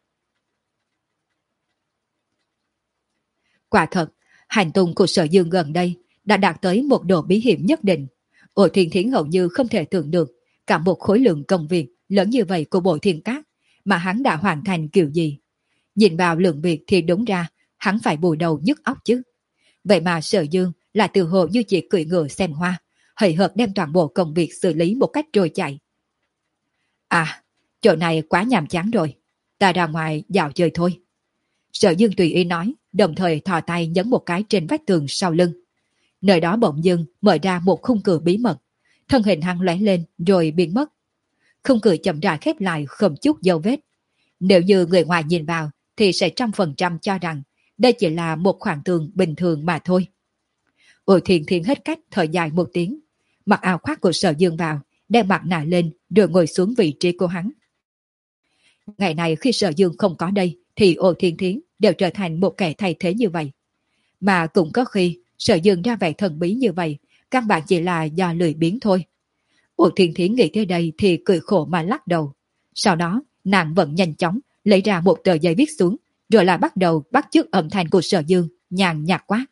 Quả thật, hành tung của Sở Dương gần đây đã đạt tới một độ bí hiểm nhất định. Ổ Thiên Thiến hầu như không thể tưởng được cả một khối lượng công việc lớn như vậy của Bộ Thiên Cát mà hắn đã hoàn thành kiểu gì. Nhìn vào lượng việc thì đúng ra hắn phải bù đầu nhức óc chứ. Vậy mà Sở Dương là từ hồ như chỉ cưỡi ngựa xem hoa, hời hợt đem toàn bộ công việc xử lý một cách trôi chảy. À, chỗ này quá nhàm chán rồi, ta ra ngoài dạo chơi thôi. Sở Dương tùy ý nói, đồng thời thò tay nhấn một cái trên vách tường sau lưng. Nơi đó bỗng dưng mở ra một khung cửa bí mật, thân hình hắn lóe lên rồi biến mất. Khung cửa chậm rãi khép lại không chút dấu vết. Nếu như người ngoài nhìn vào thì sẽ trăm phần trăm cho rằng đây chỉ là một khoảng tường bình thường mà thôi. Ôi Thiên Thiên hết cách thở dài một tiếng, mặc áo khoác của Sở Dương vào, đem mặt nạ lên rồi ngồi xuống vị trí của hắn. Ngày này khi Sở Dương không có đây thì Ô Thiên Thiến đều trở thành một kẻ thay thế như vậy. Mà cũng có khi Sở Dương ra vẻ thần bí như vậy, căn bản chỉ là do lười biếng thôi. Ô Thiên Thiến nghĩ tới đây thì cười khổ mà lắc đầu. Sau đó nàng vẫn nhanh chóng lấy ra một tờ giấy viết xuống, rồi là bắt đầu bắt chước âm thanh của Sở Dương, nhàn nhạt quá.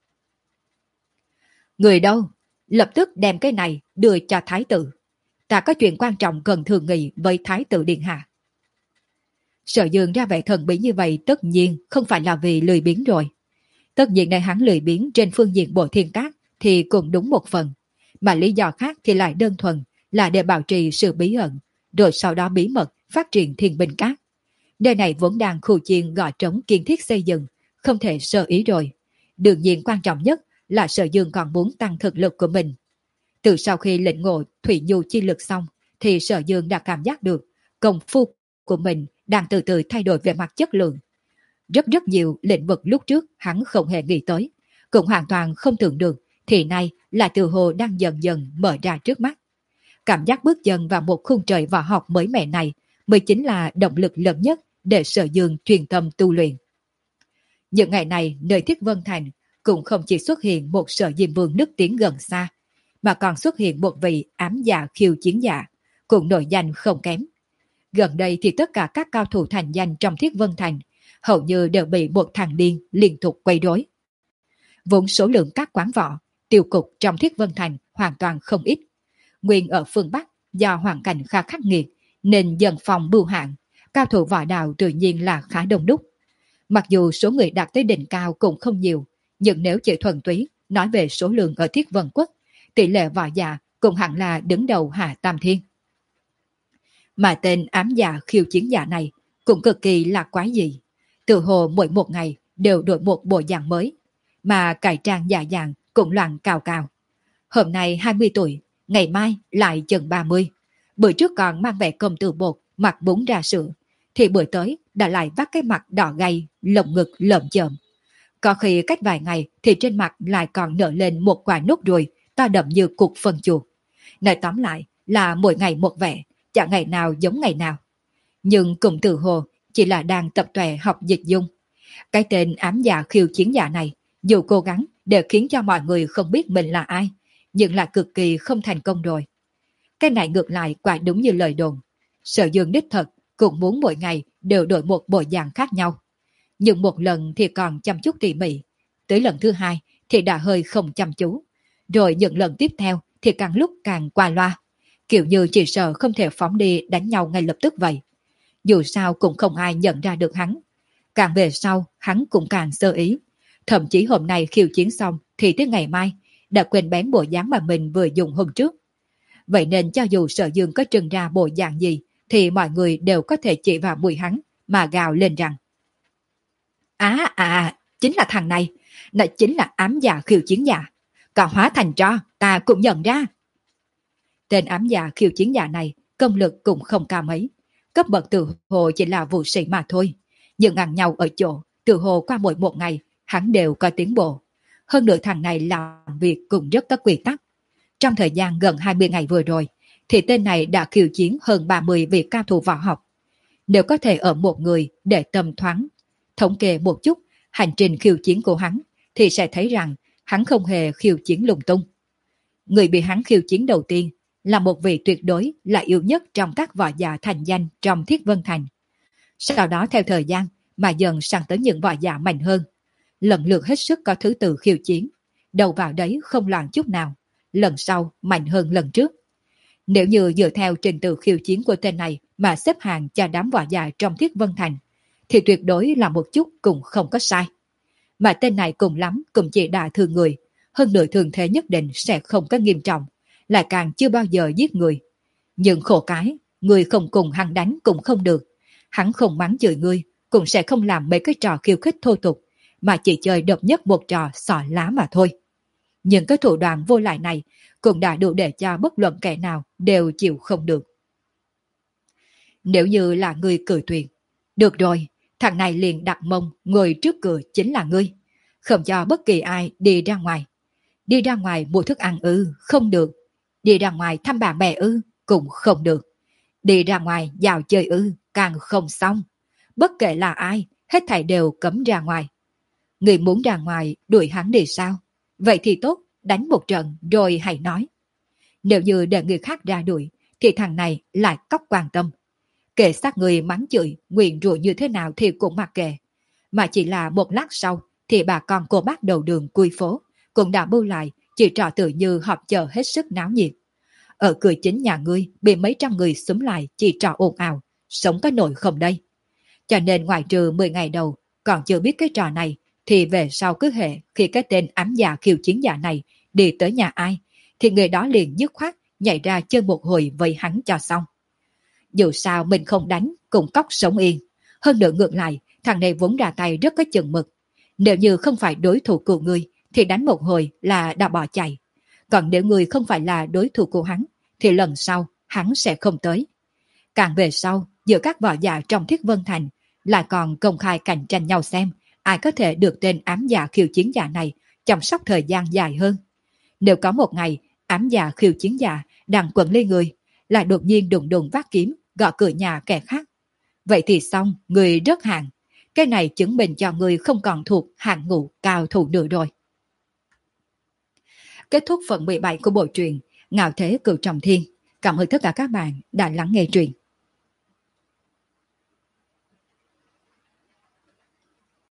Người đâu? Lập tức đem cái này đưa cho Thái tử. Ta có chuyện quan trọng cần thương nghị với Thái tử Điện Hạ. Sở Dương ra vẻ thần bí như vậy tất nhiên không phải là vì lười biếng rồi. Tất nhiên nơi hắn lười biếng trên phương diện Bộ Thiên Cát thì cũng đúng một phần, mà lý do khác thì lại đơn thuần là để bảo trì sự bí ẩn, rồi sau đó bí mật phát triển Thiên Binh Cát. Nơi này vốn đang khu chiên gò trống kiên thiết xây dựng, không thể sơ ý rồi. Đương nhiên quan trọng nhất là Sở Dương còn muốn tăng thực lực của mình. Từ sau khi lĩnh ngộ Thủy Nhu chi lực xong, thì Sở Dương đã cảm giác được công phu của mình đang từ từ thay đổi về mặt chất lượng. Rất rất nhiều lĩnh vực lúc trước hắn không hề nghĩ tới, cũng hoàn toàn không tưởng được, thì nay là từ hồ đang dần dần mở ra trước mắt. Cảm giác bước chân vào một khung trời võ học mới mẻ này mới chính là động lực lớn nhất để Sở Dương truyền tâm tu luyện. Những ngày này nơi Thiết Vân Thành cũng không chỉ xuất hiện một Sở Diêm Vương nức tiếng gần xa, mà còn xuất hiện một vị ám dạ khiêu chiến giả, cũng nổi danh không kém. Gần đây thì tất cả các cao thủ thành danh trong Thiết Vân Thành hầu như đều bị một thằng điên liên tục quấy rối. Vốn số lượng các quán võ, tiêu cục trong Thiết Vân Thành hoàn toàn không ít. Nguyên ở phương Bắc do hoàn cảnh khá khắc nghiệt nên dần phòng bưu hạn, cao thủ võ đạo tự nhiên là khá đông đúc. Mặc dù số người đạt tới đỉnh cao cũng không nhiều, nhưng nếu chỉ thuần túy nói về số lượng ở Thiết Vân Quốc, tỷ lệ võ giả cũng hẳn là đứng đầu Hạ Tam Thiên. Mà tên ám dạ khiêu chiến giả này cũng cực kỳ là quái dị. Từ hồ mỗi một ngày đều đổi một bộ dạng mới, mà cải trang giả dạng cũng loạn cào cào. Hôm nay hai mươi tuổi, ngày mai lại chừng ba mươi. Bữa trước còn mang vẻ công tử bột, mặt bún ra sữa, thì bữa tới đã lại vắt cái mặt đỏ gay, lồng ngực lợm chợm. Có khi cách vài ngày thì trên mặt lại còn nở lên một quả nốt ruồi to đậm như cục phân chuột. Nói tóm lại là mỗi ngày một vẻ, chẳng ngày nào giống ngày nào. Nhưng cùng từ hồ chỉ là đang tập tòe học dịch dung. Cái tên ám dạ khiêu chiến giả này dù cố gắng để khiến cho mọi người không biết mình là ai, nhưng là cực kỳ không thành công rồi. Cái này ngược lại quả đúng như lời đồn. Sở Dương đích thật cũng muốn mỗi ngày đều đổi một bộ dạng khác nhau. Nhưng một lần thì còn chăm chút tỉ mỉ, tới lần thứ hai thì đã hơi không chăm chú. Rồi những lần tiếp theo thì càng lúc càng qua loa, kiểu như chỉ sợ không thể phóng đi đánh nhau ngay lập tức vậy. Dù sao cũng không ai nhận ra được hắn. Càng về sau hắn cũng càng sơ ý. Thậm chí hôm nay khiêu chiến xong thì tới ngày mai đã quên bén bộ dáng mà mình vừa dùng hôm trước. Vậy nên cho dù Sở Dương có trưng ra bộ dạng gì thì mọi người đều có thể chỉ vào mũi hắn mà gào lên rằng: Á à, à, chính là thằng này, nó chính là ám dạ khiêu chiến giả. Còn hóa thành tro, ta cũng nhận ra. Tên ám dạ khiêu chiến giả này công lực cũng không cao mấy, cấp bậc từ hồ chỉ là vũ sĩ mà thôi. Nhưng ăn nhau ở chỗ, từ hồ qua mỗi một ngày, hắn đều có tiến bộ. Hơn nữa thằng này làm việc cũng rất có quy tắc. Trong thời gian gần hai mươi ngày vừa rồi, thì tên này đã khiêu chiến hơn ba mươi vị cao thủ võ học. Nếu có thể ở một người để tâm thoáng, thống kê một chút hành trình khiêu chiến của hắn, thì sẽ thấy rằng hắn không hề khiêu chiến lung tung. Người bị hắn khiêu chiến đầu tiên là một vị tuyệt đối là yếu nhất trong các võ giả thành danh trong Thiết Vân Thành. Sau đó theo thời gian mà dần sang tới những võ giả mạnh hơn, lần lượt hết sức có thứ tự khiêu chiến, đầu vào đấy không loạn chút nào, lần sau mạnh hơn lần trước. Nếu như dựa theo trình tự khiêu chiến của tên này mà xếp hàng cho đám võ giả trong Thiết Vân Thành, thì tuyệt đối là một chút cũng không có sai. Mà tên này cùng lắm cũng chỉ đả thương người, hơn nữa thường thế nhất định sẽ không có nghiêm trọng, lại càng chưa bao giờ giết người. Nhưng khổ cái, người không cùng hắn đánh cũng không được. Hắn không mắng chửi ngươi, cũng sẽ không làm mấy cái trò khiêu khích thô tục, mà chỉ chơi độc nhất một trò xỏ lá mà thôi. Nhưng cái thủ đoạn vô lại này cũng đã đủ để cho bất luận kẻ nào đều chịu không được. Nếu như là người cử tuyệt, được rồi, thằng này liền đặt mông ngồi trước cửa chính là ngươi, không cho bất kỳ ai đi ra ngoài. Đi ra ngoài mua thức ăn ư, không được. Đi ra ngoài thăm bà mẹ ư, cũng không được. Đi ra ngoài dạo chơi ư, càng không xong. Bất kể là ai, hết thảy đều cấm ra ngoài. Người muốn ra ngoài đuổi hắn đi sao? Vậy thì tốt, đánh một trận rồi hãy nói. Nếu như để người khác ra đuổi, thì thằng này lại cóc quan tâm. Kể sát người mắng chửi, nguyện rủa như thế nào thì cũng mặc kệ. Mà chỉ là một lát sau, thì bà con cô bác đầu đường cui phố cũng đã bu lại, chỉ trò tự như họp chợ hết sức náo nhiệt. Ở cửa chính nhà ngươi bị mấy trăm người xúm lại chỉ trò ồn ào, sống có nổi không đây? Cho nên ngoài trừ mười ngày đầu còn chưa biết cái trò này, thì về sau cứ hệ khi cái tên ám giả khiêu chiến giả này đi tới nhà ai, thì người đó liền dứt khoát nhảy ra chơi một hồi với hắn cho xong. Dù sao mình không đánh cũng cóc sống yên. Hơn nữa ngược lại, thằng này vốn ra tay rất có chừng mực. Nếu như không phải đối thủ của ngươi thì đánh một hồi là đã bỏ chạy. Còn nếu ngươi không phải là đối thủ của hắn thì lần sau hắn sẽ không tới. Càng về sau, giữa các võ giả trong Thiết Vân Thành lại còn công khai cạnh tranh nhau xem ai có thể được tên ám giả khiêu chiến giả này chăm sóc thời gian dài hơn. Nếu có một ngày ám giả khiêu chiến giả đang quẩn lên người, lại đột nhiên đùng đùng vác kiếm gõ cửa nhà kẻ khác, vậy thì xong, người rớt hạng. Cái này chứng minh cho người không còn thuộc hạng ngũ cao thủ nữa rồi. Kết thúc phần mười bảy của bộ truyện Ngạo Thế Cửu Trọng Thiên. Cảm ơn tất cả các bạn đã lắng nghe truyện.